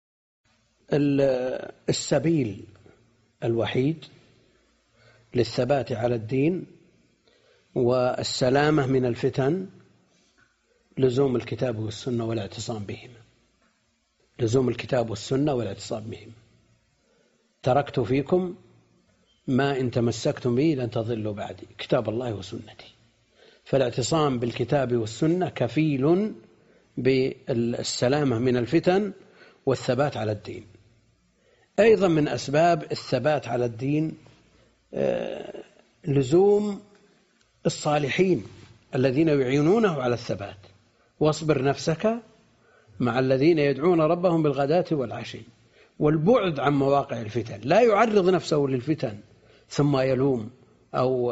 السبيل الوحيد للثبات على الدين والسلامة من الفتن لزوم الكتاب والسنة والاعتصام بهما. لزوم الكتاب والسنة والاعتصام بهما. تركت فيكم ما إن تمسكتم به لن تضلوا بعدي، كتاب الله وسنتي. فالاعتصام بالكتاب والسنة كفيل بالسلامة من الفتن والثبات على الدين. أيضا من أسباب الثبات على الدين لزوم الصالحين الذين يعينونه على الثبات. واصبر نفسك مع الذين يدعون ربهم بالغداة والعشي. والبعد عن مواقع الفتن، لا يعرض نفسه للفتن ثم يلوم أو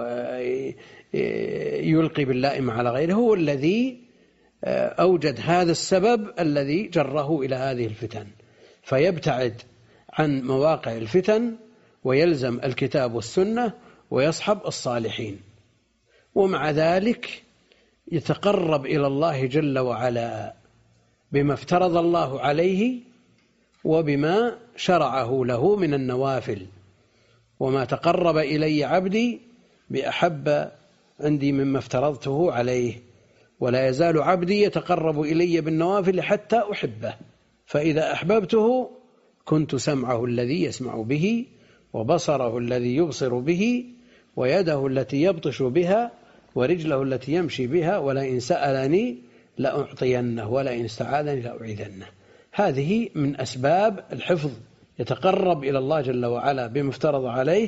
يلقي باللائم على غيره، هو الذي أوجد هذا السبب الذي جره إلى هذه الفتن، فيبتعد عن مواقع الفتن ويلزم الكتاب والسنة ويصحب الصالحين، ومع ذلك يتقرب إلى الله جل وعلا بما افترض الله عليه وبما شرعه له من النوافل. وما تقرب إلي عبدي بأحب عندي مما افترضته عليه، ولا يزال عبدي يتقرب إلي بالنوافل حتى أحبه، فإذا أحببته كنت سمعه الذي يسمع به، وبصره الذي يبصر به، ويده التي يبطش بها، ورجله التي يمشي بها، ولئن سألني لأعطينه، ولئن استعاذني لأعيذنه. هذه من أسباب الحفظ، يتقرب إلى الله جل وعلا بما افترض عليه.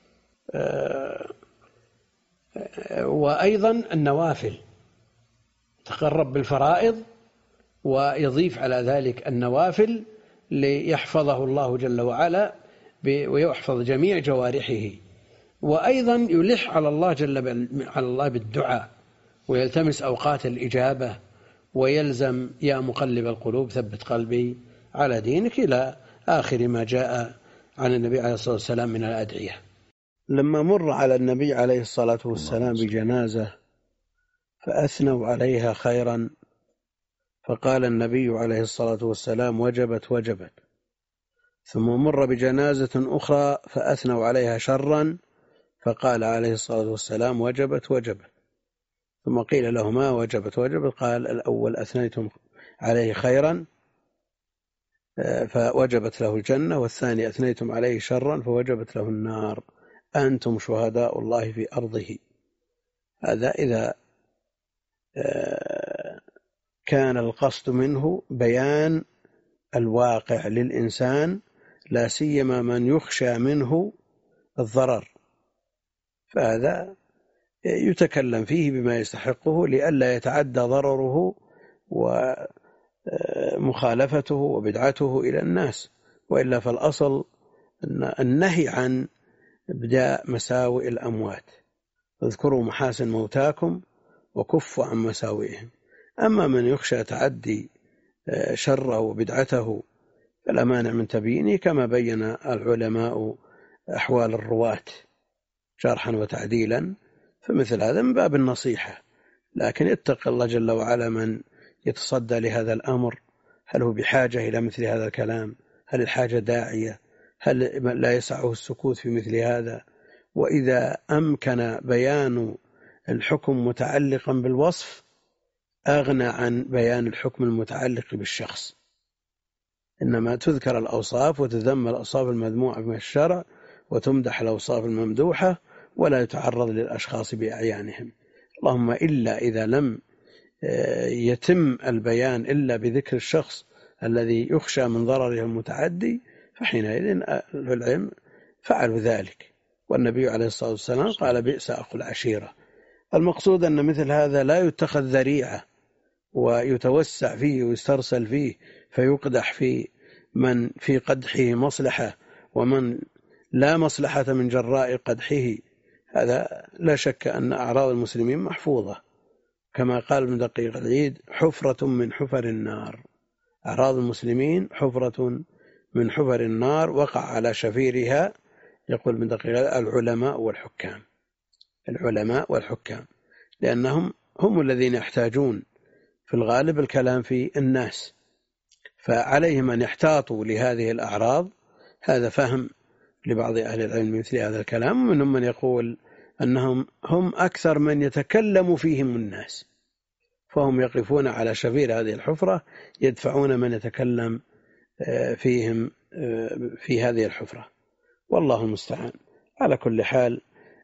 وأيضا النوافل، تقرب بالفرائض ويضيف على ذلك النوافل ليحفظه الله جل وعلا ويحفظ جميع جوارحه. وأيضا يلح على الله جل على الله بالدعاء، ويلتمس أوقات الإجابة، ويلزم يا مقلب القلوب ثبت قلبي على دينك إلى آخر ما جاء عن النبي عليه الصلاة والسلام من الأدعية. لما مر على النبي عليه الصلاة والسلام بجنازة فأثنوا عليها خيرا، فقال النبي عليه الصلاة والسلام وجبت وجبت. ثم مر بجنازة أخرى فأثنوا عليها شرا، فقال عليه الصلاة والسلام وجبت وجبت. ثم قيل له ما وجبت وجبت؟ قال الأول أثنيتم عليه خيرا فوجبت له الجنة، والثاني أثنيتم عليه شرا فوجبت له النار، أنتم شهداء الله في أرضه. هذا إذا كان القصد منه بيان الواقع للإنسان، لا سيما من يخشى منه الضرر، فهذا يتكلم فيه بما يستحقه لئلا يتعدى ضرره ومخالفته وبدعته إلى الناس، وإلا فالأصل النهي عن إبداء مساوئ الأموات، اذكروا محاسن موتاكم وكفوا عن مساوئهم. أما من يخشى تعدي شره وبدعته فلا مانع من تبيينه، كما بين العلماء أحوال الرواة جرحا وتعديلا، فمثل هذا من باب النصيحة. لكن اتق الله جل وعلا من يتصدى لهذا الأمر، هل هو بحاجة إلى مثل هذا الكلام؟ هل الحاجة داعية؟ هل لا يسعه السكوت في مثل هذا؟ وإذا أمكن بيان الحكم متعلقا بالوصف أغنى عن بيان الحكم المتعلق بالشخص، إنما تذكر الأوصاف وتذم الأوصاف المذموعة من الشرع وتمدح الأوصاف الممدوحة، ولا يتعرض للأشخاص بأعيانهم. اللهم إلا إذا لم يتم البيان إلا بذكر الشخص الذي يخشى من ضرره المتعدي، فحينئذ العلم فعلوا ذلك. والنبي عليه الصلاة والسلام قال بئس أخو العشيرة. المقصود أن مثل هذا لا يتخذ ذريعة ويتوسع فيه ويسترسل فيه فيقدح في من في قدحه مصلحة ومن لا مصلحة من جراء قدحه. هذا لا شك أن أعراض المسلمين محفوظة، كما قال ابن دقيق العيد حفرة من حفر النار. أعراض المسلمين حفرة من حفر النار وقع على شفيرها، يقول ابن دقيق العلماء والحكام، العلماء والحكام، لأنهم هم الذين يحتاجون في الغالب الكلام في الناس، فعليهم أن يحتاطوا لهذه الأعراض. هذا فهم لبعض أهل العلم مثل هذا الكلام، ومنهم من يقول أنهم هم أكثر من يتكلم فيهم الناس، فهم يقفون على شفير هذه الحفرة يدفعون من يتكلم فيهم في هذه الحفرة، والله المستعان. على كل حال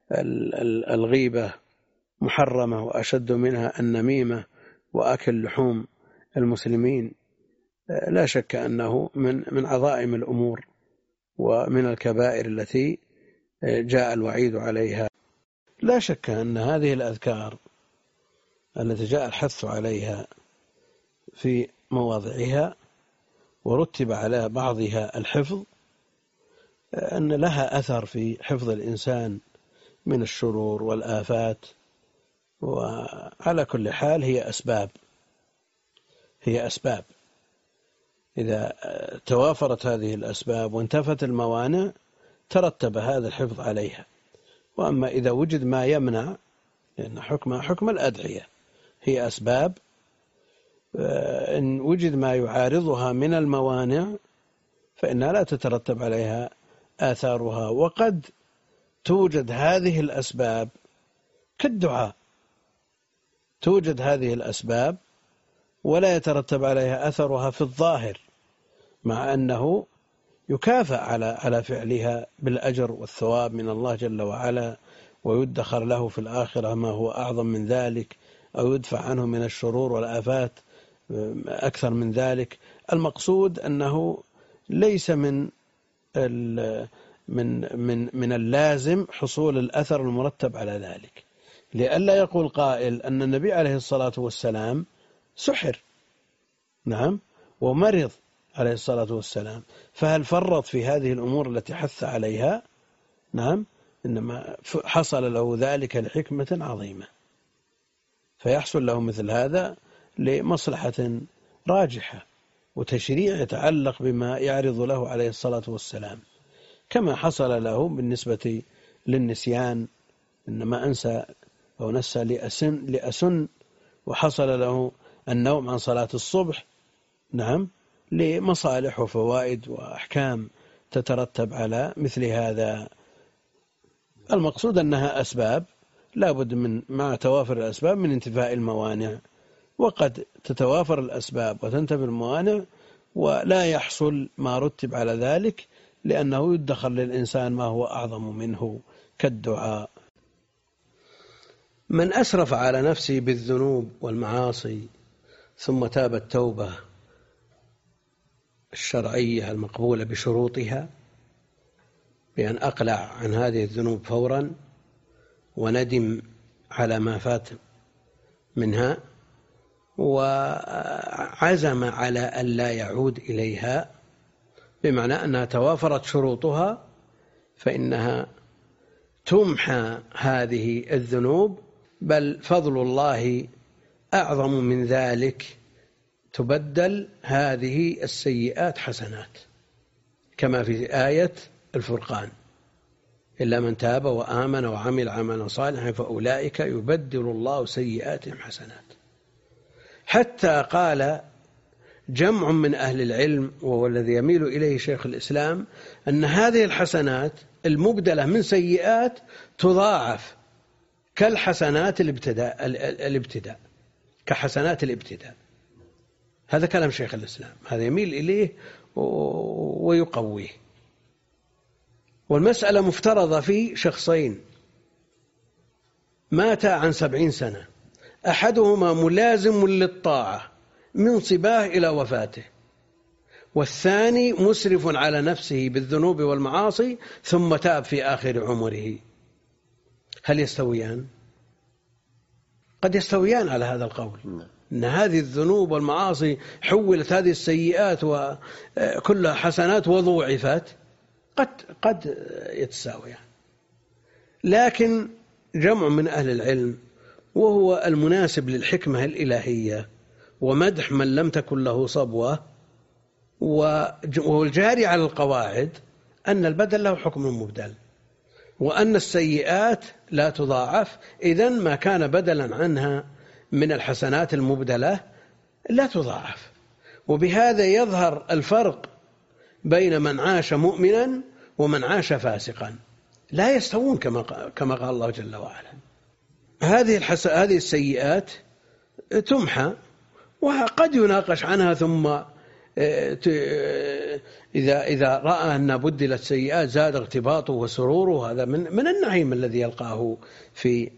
الغيبة محرمة، وأشد منها النميمة وأكل لحوم المسلمين، لا شك أنه من من عظائم الأمور ومن الكبائر التي جاء الوعيد عليها. لا شك أن هذه الأذكار التي جاء الحث عليها في مواضعها ورتب على بعضها الحفظ، أن لها أثر في حفظ الإنسان من الشرور والآفات. وعلى كل حال هي أسباب هي أسباب إذا توافرت هذه الأسباب وانتفت الموانع ترتب هذا الحفظ عليها. وأما إذا وجد ما يمنع، لأن حكم حكم الأدعية هي أسباب، إن وجد ما يعارضها من الموانع فإنها لا تترتب عليها آثارها. وقد توجد هذه الأسباب كالدعاء، توجد هذه الأسباب ولا يترتب عليها أثرها في الظاهر، مع أنه يكافأ على على فعلها بالأجر والثواب من الله جل وعلا، ويدخر له في الآخرة ما هو أعظم من ذلك، أو يدفع عنه من الشرور والآفات أكثر من ذلك. المقصود أنه ليس من من من من اللازم حصول الأثر المرتب على ذلك، لئلا يقول قائل أن النبي عليه الصلاة والسلام سحر، نعم، ومرض عليه الصلاة والسلام، فهل فرط في هذه الأمور التي حث عليها؟ نعم، إنما حصل له ذلك لحكمة عظيمة، فيحصل له مثل هذا لمصلحة راجحة وتشريع يتعلق بما يعرض له عليه الصلاة والسلام، كما حصل له بالنسبة للنسيان، إنما أنسى أو نسى لأسن, لأسن وحصل له النوم عن صلاة الصبح، نعم، لمصالح وفوائد وأحكام تترتب على مثل هذا. المقصود أنها أسباب لا بد من مع توافر الأسباب من انتفاء الموانع، وقد تتوافر الأسباب وتنتفي الموانع ولا يحصل ما رتب على ذلك، لأنه يدخر للإنسان ما هو أعظم منه كالدعاء. من أسرف على نفسه بالذنوب والمعاصي ثم تاب التوبة الشرعية المقبولة بشروطها بأن أقلع عن هذه الذنوب فورا وندم على ما فات منها وعزم على أن لا يعود إليها، بمعنى أنها توافرت شروطها، فإنها تمحى هذه الذنوب، بل فضل الله أعظم من ذلك، تبدل هذه السيئات حسنات، كما في آية الفرقان: إلا من تاب وآمن وعمل عملا صالحا فأولئك يبدل الله سيئاتهم حسنات. حتى قال جمع من أهل العلم، وهو الذي يميل إليه شيخ الإسلام، أن هذه الحسنات المبدلة من سيئات تضاعف كالحسنات الابتداء الابتداء كحسنات الابتداء. هذا كلام شيخ الإسلام، هذا يميل إليه ويقويه. والمسألة مفترضة في شخصين ماتا عن سبعين سنة، أحدهما ملازم للطاعة من صباه إلى وفاته، والثاني مسرف على نفسه بالذنوب والمعاصي ثم تاب في آخر عمره. هل يستويان؟ قد يستويان على هذا القول، أن هذه الذنوب والمعاصي حولت هذه السيئات وكلها حسنات وضوعفت، قد قد يتساويان. لكن جمع من أهل العلم، وهو المناسب للحكمة الإلهية ومدح من لم تكن له صبوة، والجاري على القواعد، أن البدل له حكم مبدل، وأن السيئات لا تضاعف، إذن ما كان بدلا عنها من الحسنات المبدلة لا تضاعف. وبهذا يظهر الفرق بين من عاش مؤمنا ومن عاش فاسقا، لا يستوون كما كما قال الله جل وعلا. هذه الحس... هذه السيئات تمحى، وقد يناقش عنها، ثم إذا إذا رأى أن بدلت سيئات زاد اغتباطه وسروره، هذا من من النعيم الذي يلقاه في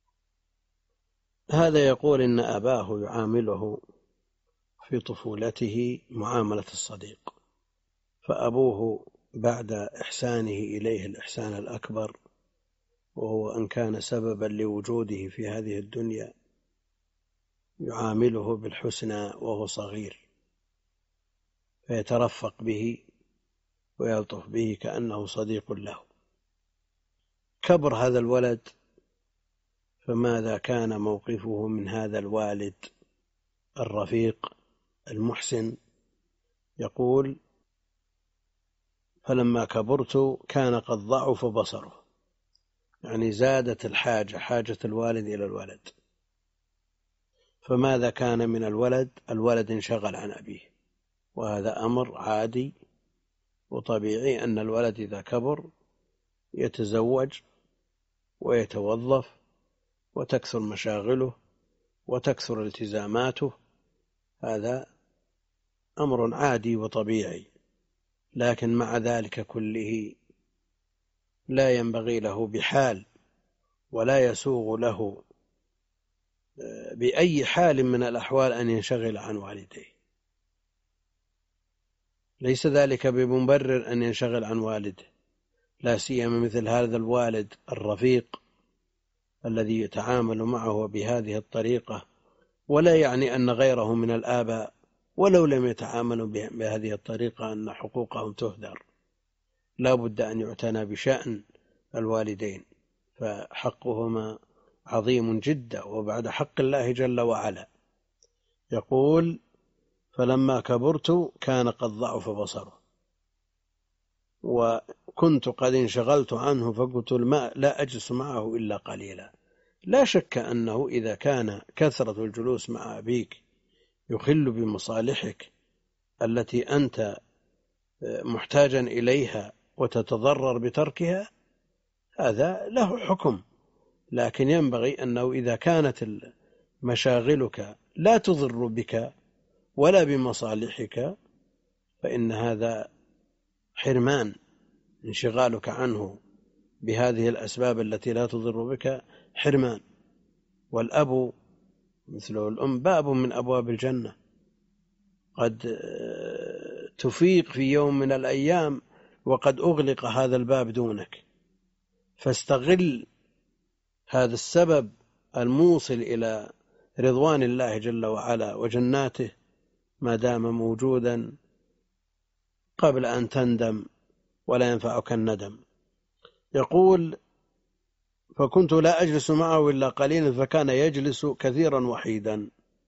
هذا. يقول إن أباه يعامله في طفولته معاملة الصديق، فأبوه بعد إحسانه إليه الإحسان الأكبر، وهو أن كان سببا لوجوده في هذه الدنيا، يعامله بالحسنى وهو صغير، فيترفق به ويلطف به كأنه صديق له، كبر هذا الولد، فماذا كان موقفه من هذا الوالد الرفيق المحسن؟ يقول: فلما كبرت كان قد ضعف بصره، يعني زادت الحاجة، حاجة الوالد إلى الولد. فماذا كان من الولد؟ الولد انشغل عن أبيه، وهذا أمر عادي وطبيعي، أن الولد إذا كبر يتزوج ويتوظف وتكثر مشاغله وتكثر التزاماته، هذا أمر عادي وطبيعي. لكن مع ذلك كله لا ينبغي له بحال ولا يسوغ له بأي حال من الأحوال أن ينشغل عن والديه. ليس ذلك بمبرر أن ينشغل عن والده، لا سيما مثل هذا الوالد الرفيق الذي يتعامل معه بهذه الطريقة، ولا يعني أن غيره من الآباء ولو لم يتعاملوا بهذه الطريقة أن حقوقهم تهدر. لا بد أن يعتنى بشأن الوالدين، فحقهما عظيم جدا وبعد حق الله جل وعلا. يقول: فلما كبرت كان قد ضعف بصره وكنت قد انشغلت عنه فقلت الماء لا أجلس معه إلا قليلا. لا شك أنه إذا كان كثرة الجلوس مع أبيك يخل بمصالحك التي أنت محتاجا إليها وتتضرر بتركها، هذا له حكم. لكن ينبغي أنه إذا كانت مشاغلك لا تضر بك ولا بمصالحك فإن هذا حرمان. انشغالك عنه بهذه الأسباب التي لا تضر بك حرمان. والأب مثله الأم باب من أبواب الجنة، قد تفيق في يوم من الأيام وقد أغلق هذا الباب دونك، فاستغل هذا السبب الموصل إلى رضوان الله جل وعلا وجناته ما دام موجودا قبل أن تندم ولا ينفعك الندم. يقول: فكنت لا أجلس معه إلا قليلا فكان يجلس كثيرا وحيدا،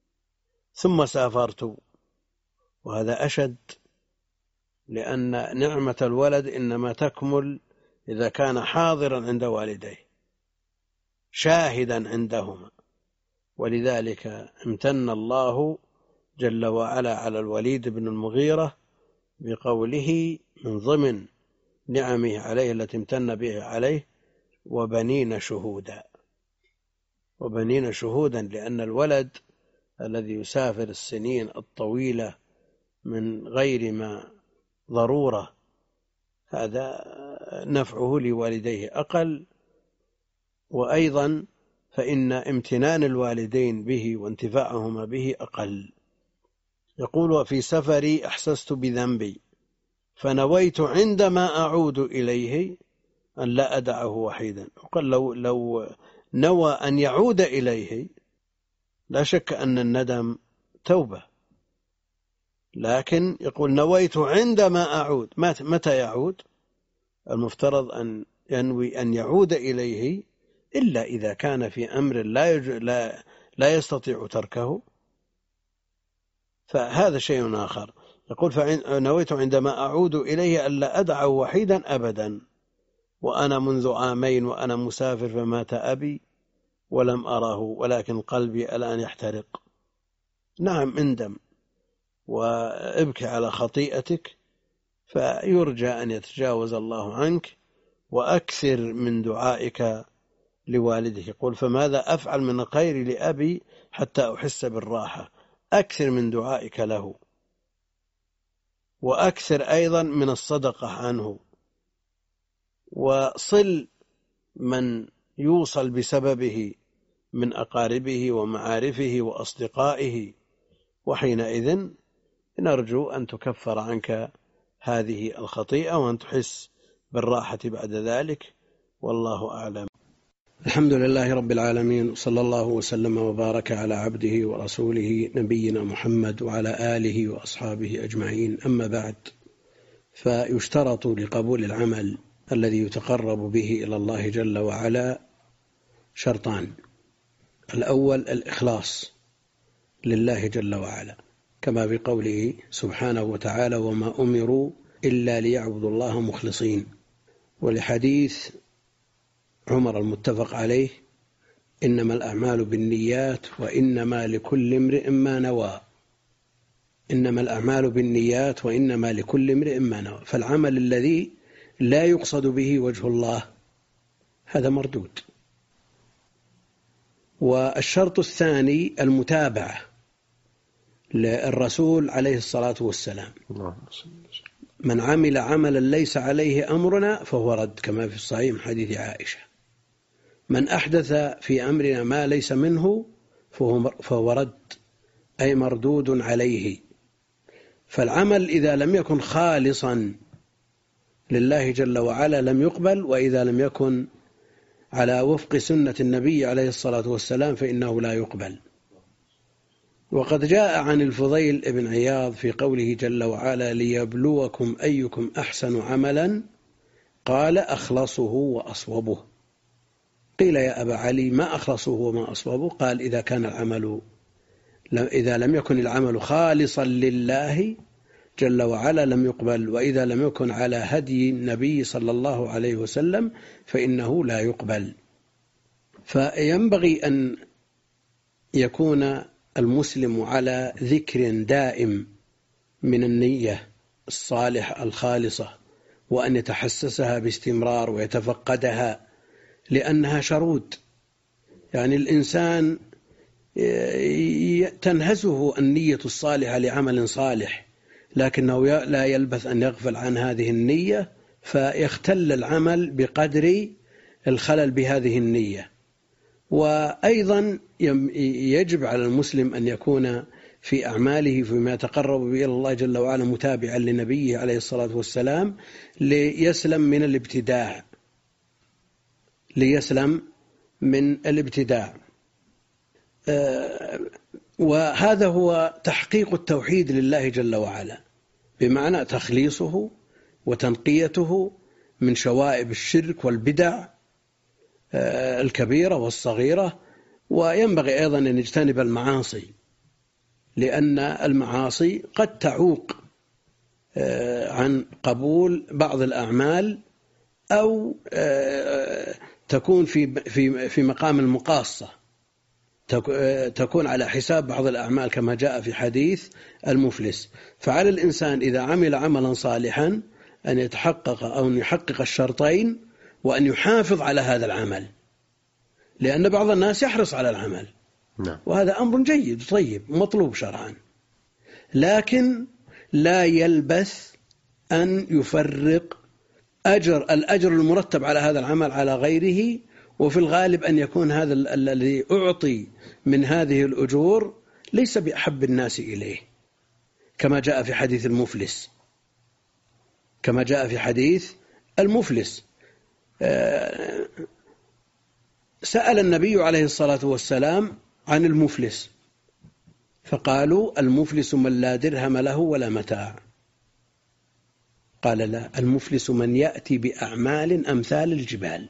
ثم سافرت. وهذا أشد، لأن نعمة الولد إنما تكمل إذا كان حاضرا عند والديه شاهدا عندهما. ولذلك امتن الله جل وعلا على الوليد بن المغيرة بقوله من ضمن نعمه عليه التي امتن به عليه: وبنين شهودا. وبنين شهودا، لأن الولد الذي يسافر السنين الطويلة من غير ما ضرورة هذا نفعه لوالديه أقل، وأيضا فإن امتنان الوالدين به وانتفاعهما به أقل. يقول: وفي سفري أحسست بذنبي فنويت عندما أعود إليه أن لا أدعه وحيدا. وقال لو, لو نوى أن يعود إليه لا شك أن الندم توبة، لكن يقول نويت عندما أعود. متى يعود؟ المفترض أن ينوي أن يعود إليه إلا إذا كان في أمر لا, يج... لا... لا يستطيع تركه، فهذا شيء آخر. يقول: فنويت عندما أعود إليه ألا أدعه وحيدا أبدا، وأنا منذ عامين وأنا مسافر فمات أبي ولم أره ولكن قلبي الآن يحترق. نعم، اندم وابكي على خطيئتك، فيرجى أن يتجاوز الله عنك، وأكثر من دعائك لوالده. يقول: فماذا أفعل من الخير لأبي حتى أحس بالراحة؟ أكثر من دعائك له، وأكثر أيضا من الصدقة عنه، وصل من يوصل بسببه من أقاربه ومعارفه وأصدقائه، وحينئذ نرجو أن تكفر عنك هذه الخطيئة وأن تحس بالراحة بعد ذلك، والله أعلم. الحمد لله رب العالمين، صلى الله وسلم وبارك على عبده ورسوله نبينا محمد وعلى آله وأصحابه أجمعين. أما بعد، فيشترط لقبول العمل الذي يتقرب به إلى الله جل وعلا شرطان: الأول الإخلاص لله جل وعلا، كما بقوله سبحانه وتعالى: وما أمروا إلا ليعبدوا الله مخلصين، ولحديث عمر المتفق عليه: إنما الأعمال بالنيات وإنما لكل امرئ ما نوى. إنما الأعمال بالنيات وإنما لكل امرئ ما نوى. فالعمل الذي لا يقصد به وجه الله هذا مردود. والشرط الثاني المتابعة للرسول عليه الصلاة والسلام. من عمل عملا ليس عليه أمرنا فهو رد، كما في الصحيح من حديث عائشة: من أحدث في أمرنا ما ليس منه فهو رد، أي مردود عليه. فالعمل إذا لم يكن خالصا لله جل وعلا لم يقبل، وإذا لم يكن على وفق سنة النبي عليه الصلاة والسلام فإنه لا يقبل. وقد جاء عن الفضيل ابن عياض في قوله جل وعلا: ليبلوكم أيكم أحسن عملا، قال: أخلصه وأصوبه. قيل: يا أبا علي ما أخلصه وما أصوبه؟ قال: إذا كان العمل إذا لم يكن العمل خالصا لله جل وعلا لم يقبل، وإذا لم يكن على هدي النبي صلى الله عليه وسلم فإنه لا يقبل. فينبغي أن يكون المسلم على ذكر دائم من النية الصالحة الخالصة، وأن يتحسسها باستمرار ويتفقدها، لأنها شرود. يعني الإنسان تنهزه النية الصالحة لعمل صالح، لكنه لا يلبث أن يغفل عن هذه النية فيختل العمل بقدر الخلل بهذه النية. وأيضا يجب على المسلم أن يكون في أعماله فيما يتقرب به إلى الله جل وعلا متابعا لنبيه عليه الصلاة والسلام، ليسلم من الابتداع ليسلم من الابتداع وهذا هو تحقيق التوحيد لله جل وعلا، بمعنى تخليصه وتنقيته من شوائب الشرك والبدع الكبيرة والصغيرة. وينبغي أيضا أن يجتنب المعاصي، لأن المعاصي قد تعوق عن قبول بعض الأعمال، أو تكون في في في مقام المقاصة، تكون على حساب بعض الأعمال، كما جاء في حديث المفلس. فعلى الإنسان إذا عمل عملا صالحا أن يتحقق أو أن يحقق الشرطين، وأن يحافظ على هذا العمل، لأن بعض الناس يحرص على العمل، وهذا أمر جيد طيب مطلوب شرعا، لكن لا يلبث أن يفرق أجر الأجر المرتب على هذا العمل على غيره. وفي الغالب أن يكون هذا الذي أعطي من هذه الأجور ليس بأحب الناس إليه، كما جاء في حديث المفلس كما جاء في حديث المفلس سأل النبي عليه الصلاة والسلام عن المفلس، فقالوا: المفلس من لا درهم له ولا متاع. قال: لا، المفلس من يأتي بأعمال أمثال الجبال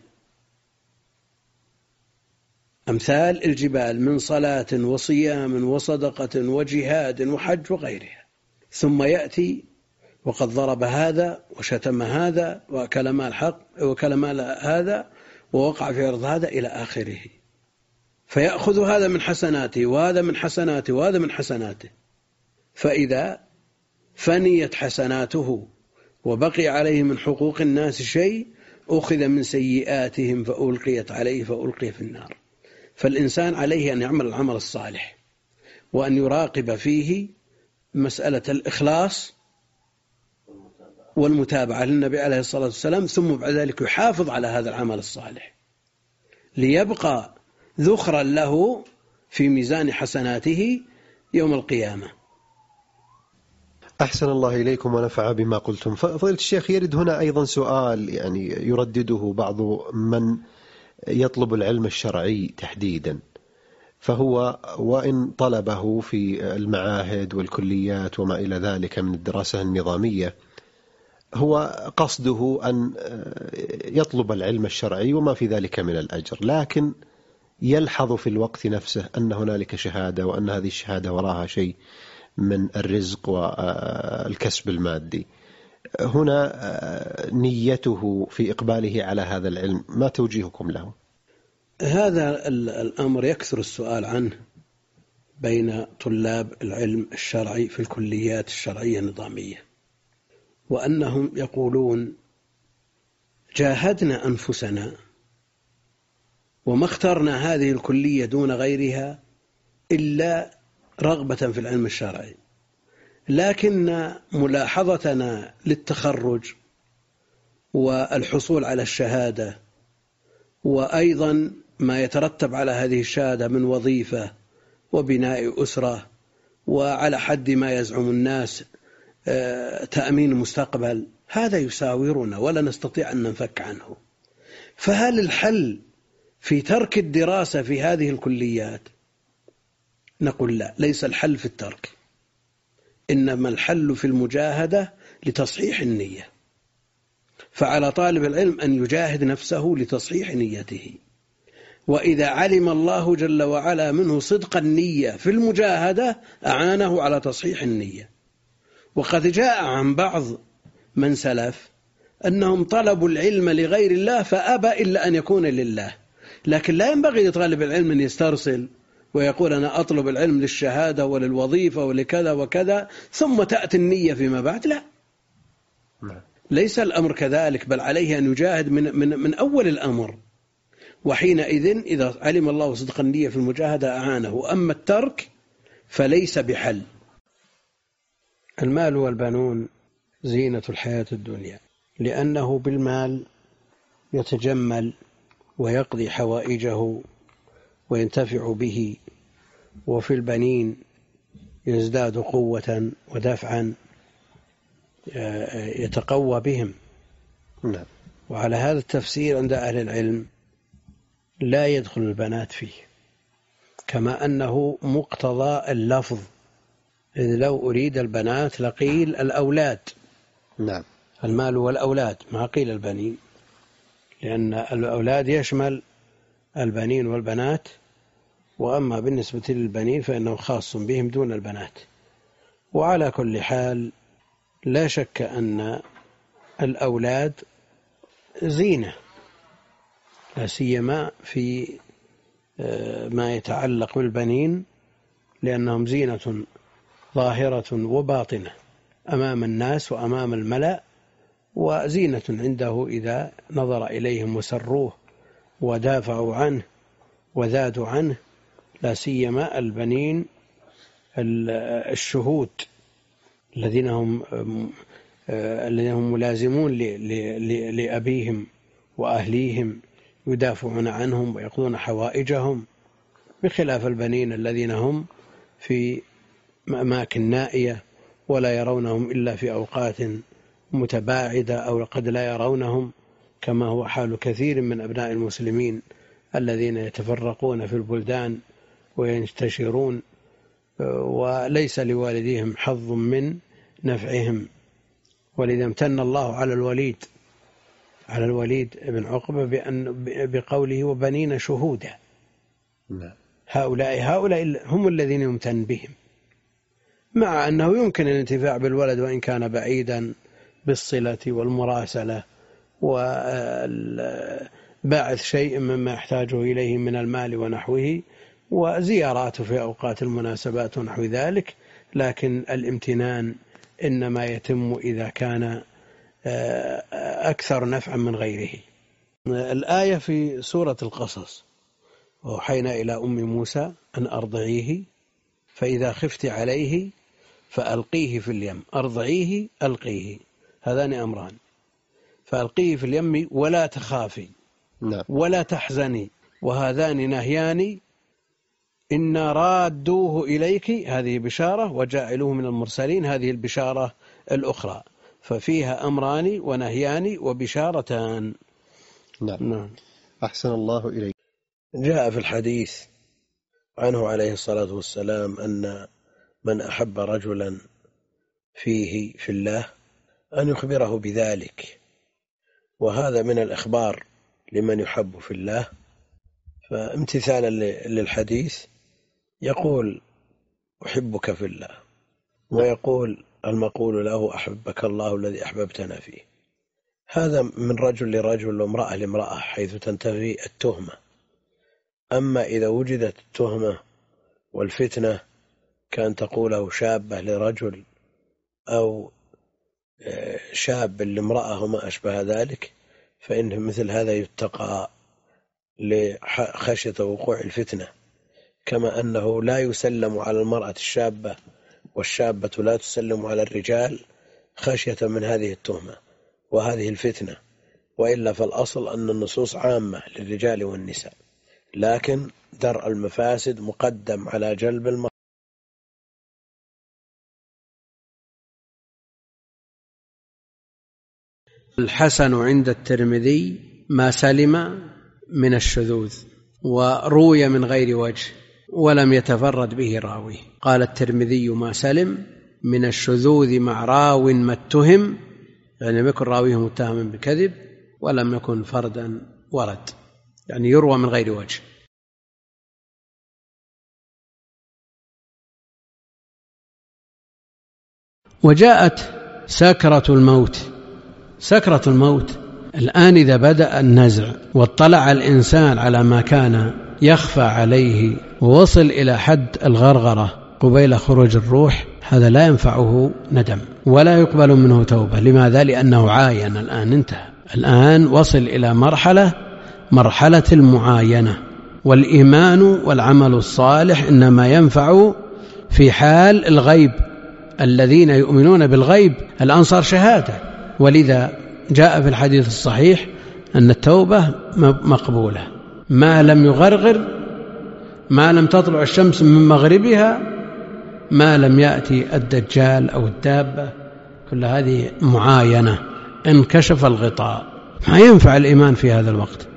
أمثال الجبال من صلاة وصيام وصدقة وجهاد وحج وغيرها، ثم يأتي وقد ضرب هذا وشتم هذا وأكل مال حق وأكل مال هذا ووقع في عرض هذا إلى آخره، فيأخذ هذا من حسناته وهذا من حسناته وهذا من حسناته، فإذا فنيت حسناته وبقي عليه من حقوق الناس شيء أخذ من سيئاتهم فألقيت عليه فألقي في النار. فالإنسان عليه أن يعمل العمل الصالح، وأن يراقب فيه مسألة الإخلاص والمتابعة للنبي عليه الصلاة والسلام، ثم بعد ذلك يحافظ على هذا العمل الصالح ليبقى ذخرا له في ميزان حسناته يوم القيامة. أحسن الله إليكم ونفع بما قلتم. فضيلة الشيخ، يرد هنا أيضا سؤال يعني يردده بعض من يطلب العلم الشرعي تحديدا، فهو وإن طلبه في المعاهد والكليات وما إلى ذلك من الدراسة النظامية، هو قصده أن يطلب العلم الشرعي وما في ذلك من الأجر، لكن يلحظ في الوقت نفسه أن هنالك شهادة، وأن هذه الشهادة وراها شيء من الرزق والكسب المادي. هنا نيته في إقباله على هذا العلم، ما توجيهكم له؟ هذا الأمر يكثر السؤال عنه بين طلاب العلم الشرعي في الكليات الشرعية النظامية، وأنهم يقولون جاهدنا أنفسنا وما اخترنا هذه الكلية دون غيرها إلا رغبة في العلم الشرعي، لكن ملاحظتنا للتخرج والحصول على الشهادة وأيضا ما يترتب على هذه الشهادة من وظيفة وبناء أسرة، وعلى حد ما يزعم الناس تأمين المستقبل، هذا يساورنا ولا نستطيع أن ننفك عنه. فهل الحل في ترك الدراسة في هذه الكليات؟ نقول لا، ليس الحل في الترك، إنما الحل في المجاهدة لتصحيح النية. فعلى طالب العلم أن يجاهد نفسه لتصحيح نيته، وإذا علم الله جل وعلا منه صدق النية في المجاهدة أعانه على تصحيح النية. وقد جاء عن بعض من سلف أنهم طلبوا العلم لغير الله فأبى إلا أن يكون لله، لكن لا ينبغي لطالب العلم أن يسترسل ويقول أنا أطلب العلم للشهادة وللوظيفة ولكذا وكذا ثم تأتي النية فيما بعد. لا، ليس الأمر كذلك، بل عليه أن يجاهد من, من, من أول الأمر، وحينئذ إذا علم الله صدق النية في المجاهدة أعانه. أما الترك فليس بحل. المال والبنون زينة الحياة الدنيا، لأنه بالمال يتجمل ويقضي حوائجه وينتفع به، وفي البنين يزداد قوة ودفعا يتقوى بهم. نعم. وعلى هذا التفسير عند أهل العلم لا يدخل البنات فيه، كما أنه مقتضى اللفظ، إذ لو أريد البنات لقيل الأولاد. نعم. المال والأولاد، ما قيل البنين، لأن الأولاد يشمل البنين والبنات، وأما بالنسبة للبنين فإنه خاص بهم دون البنات. وعلى كل حال لا شك أن الأولاد زينة، لا سيما في ما يتعلق بالبنين، لأنهم زينة ظاهرة وباطنة أمام الناس وأمام الملأ، وزينة عنده إذا نظر إليهم وسروه ودافعوا عنه وذادوا عنه، لا سيما البنين الشهود الذين هم الذين هم ملازمون لأبيهم وأهليهم، يدافعون عنهم ويقضون حوائجهم، بخلاف البنين الذين هم في أماكن نائية ولا يرونهم إلا في أوقات متباعدة، أو قد لا يرونهم، كما هو حال كثير من أبناء المسلمين الذين يتفرقون في البلدان وينتشرون وليس لوالديهم حظ من نفعهم. ولذا امتن الله على الوليد على الوليد بن عقبة بأن بقوله وبنين شهودا. هؤلاء هؤلاء هم الذين يمتن بهم، مع أنه يمكن الانتفاع بالولد وإن كان بعيدا بالصلة والمراسلة وباعث شيء مما يحتاجه إليه من المال ونحوه، وزياراته في أوقات المناسبات ونحو ذلك، لكن الامتنان إنما يتم إذا كان أكثر نفعا من غيره. الآية في سورة القصص: وأوحينا إلى أم موسى أن أرضعيه فإذا خفت عليه فألقيه في اليم. أرضعيه، ألقيه، هذان أمران: فألقيه في اليم ولا تخافي ولا تحزني، وهذان نهيان، إنا رادوه إليك، هذه بشارة، وجاعلوه من المرسلين، هذه البشارة الأخرى، ففيها أمران ونهيان وبشارتان. نعم. نعم. أحسن الله إليك. جاء في الحديث عنه عليه الصلاة والسلام أن من أحب رجلا فيه في الله أن يخبره بذلك، وهذا من الإخبار لمن يحب في الله. فامتثالا للحديث يقول أحبك في الله، ويقول المقول له أحبك الله الذي أحببتنا فيه. هذا من رجل لرجل وامرأة لامرأة حيث تنتهي التهمة. أما إذا وجدت التهمة والفتنة كان تقوله شابة لرجل أو شاب لامرأة وما أشبه ذلك، فإن مثل هذا يتقى لخشية وقوع الفتنة، كما أنه لا يسلم على المرأة الشابة والشابة لا تسلم على الرجال خشية من هذه التهمة وهذه الفتنة. وإلا فالأصل أن النصوص عامة للرجال والنساء، لكن درء المفاسد مقدم على جلب المصالح. الحسن عند الترمذي ما سلم من الشذوذ، وروي من غير وجه ولم يتفرد به راوي. قال الترمذي ما سلم من الشذوذ مع راو ما اتهم، يعني لم يكن راويه متهما بكذب ولم يكن فردا ورد، يعني يروى من غير وجه. وجاءت سكرة الموت. سكرة الموت الآن إذا بدأ النزع واطلع الإنسان على ما كان يخفى عليه ووصل إلى حد الغرغرة قبيل خروج الروح، هذا لا ينفعه ندم ولا يقبل منه توبة. لماذا؟ لأنه عاين، الآن انتهى، الآن وصل إلى مرحلة مرحلة المعاينة. والإيمان والعمل الصالح إنما ينفع في حال الغيب. الذين يؤمنون بالغيب الآن صار شهادة، ولذا جاء في الحديث الصحيح أن التوبة مقبولة ما لم يغرغر، ما لم تطلع الشمس من مغربها، ما لم يأتي الدجال أو الدابة. كل هذه معاينة، انكشف الغطاء، ما ينفع الإيمان في هذا الوقت.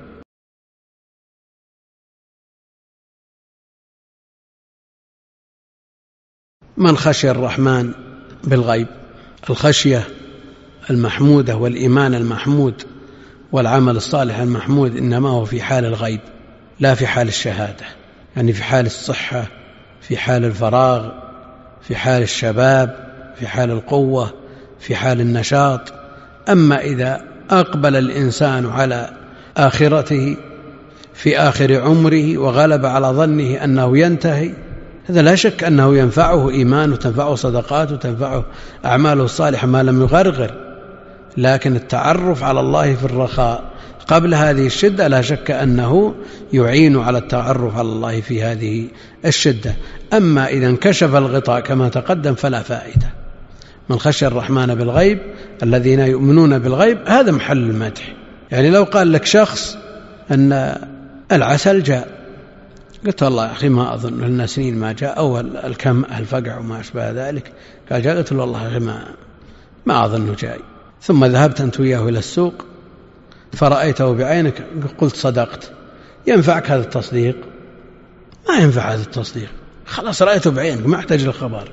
من خشي الرحمن بالغيب، الخشية المحمودة والإيمان المحمود والعمل الصالح المحمود إنما هو في حال الغيب لا في حال الشهادة، يعني في حال الصحة، في حال الفراغ، في حال الشباب، في حال القوة، في حال النشاط. أما إذا أقبل الإنسان على آخرته في آخر عمره وغلب على ظنه أنه ينتهي، هذا لا شك أنه ينفعه إيمان وتنفعه صدقات وتنفعه أعماله الصالحة ما لم يغرغر. لكن التعرف على الله في الرخاء قبل هذه الشدة لا شك أنه يعين على التعرف على الله في هذه الشدة. أما إذا انكشف الغطاء كما تقدم فلا فائدة. من خشي الرحمن بالغيب الذين يؤمنون بالغيب، هذا محل المدح. يعني لو قال لك شخص أن العسل جاء، قلت والله يا أخي ما أظن لنا سنين ما جاء، أو الكم الفقع وما أشبه ذلك، قال جاء، قلت والله يا أخي ما, ما أظنه جاي. ثم ذهبت أنت وياه إلى السوق فرأيته بعينك، قلت صدقت. ينفعك هذا التصديق؟ ما ينفع هذا التصديق، خلاص رأيته بعينك، ما احتاج الخبر.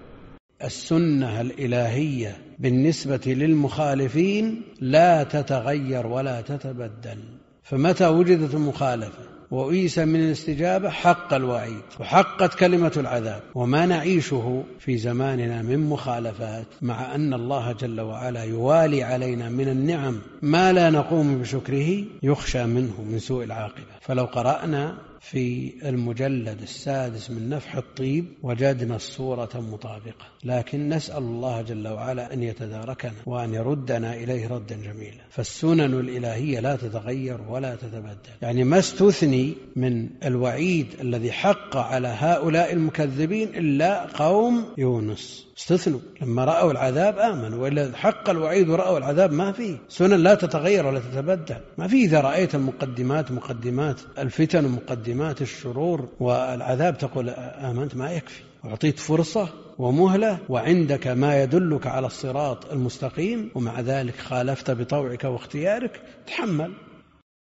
السنة الإلهية بالنسبة للمخالفين لا تتغير ولا تتبدل، فمتى وجدت المخالفة وأيس من الاستجابة حق الوعيد وحقت كلمة العذاب. وما نعيشه في زماننا من مخالفات، مع أن الله جل وعلا يوالي علينا من النعم ما لا نقوم بشكره، يخشى منه من سوء العاقبة. فلو قرأنا في المجلد السادس من نفح الطيب وجدنا الصورة مطابقة، لكن نسأل الله جل وعلا أن يتداركنا وأن يردنا إليه ردا جميلا. فالسنن الإلهية لا تتغير ولا تتبدل. يعني ما استثني من الوعيد الذي حق على هؤلاء المكذبين إلا قوم يونس، استثنوا لما رأوا العذاب آمنوا، وإلا حق الوعيد ورأوا العذاب ما فيه. سنن لا تتغير ولا تتبدل، ما فيه. إذا رأيت المقدمات مقدمات الفتن ومقدمات الشرور والعذاب تقول آمنت، ما يكفي. أعطيت فرصة ومهلة وعندك ما يدلك على الصراط المستقيم، ومع ذلك خالفت بطوعك واختيارك، تحمل.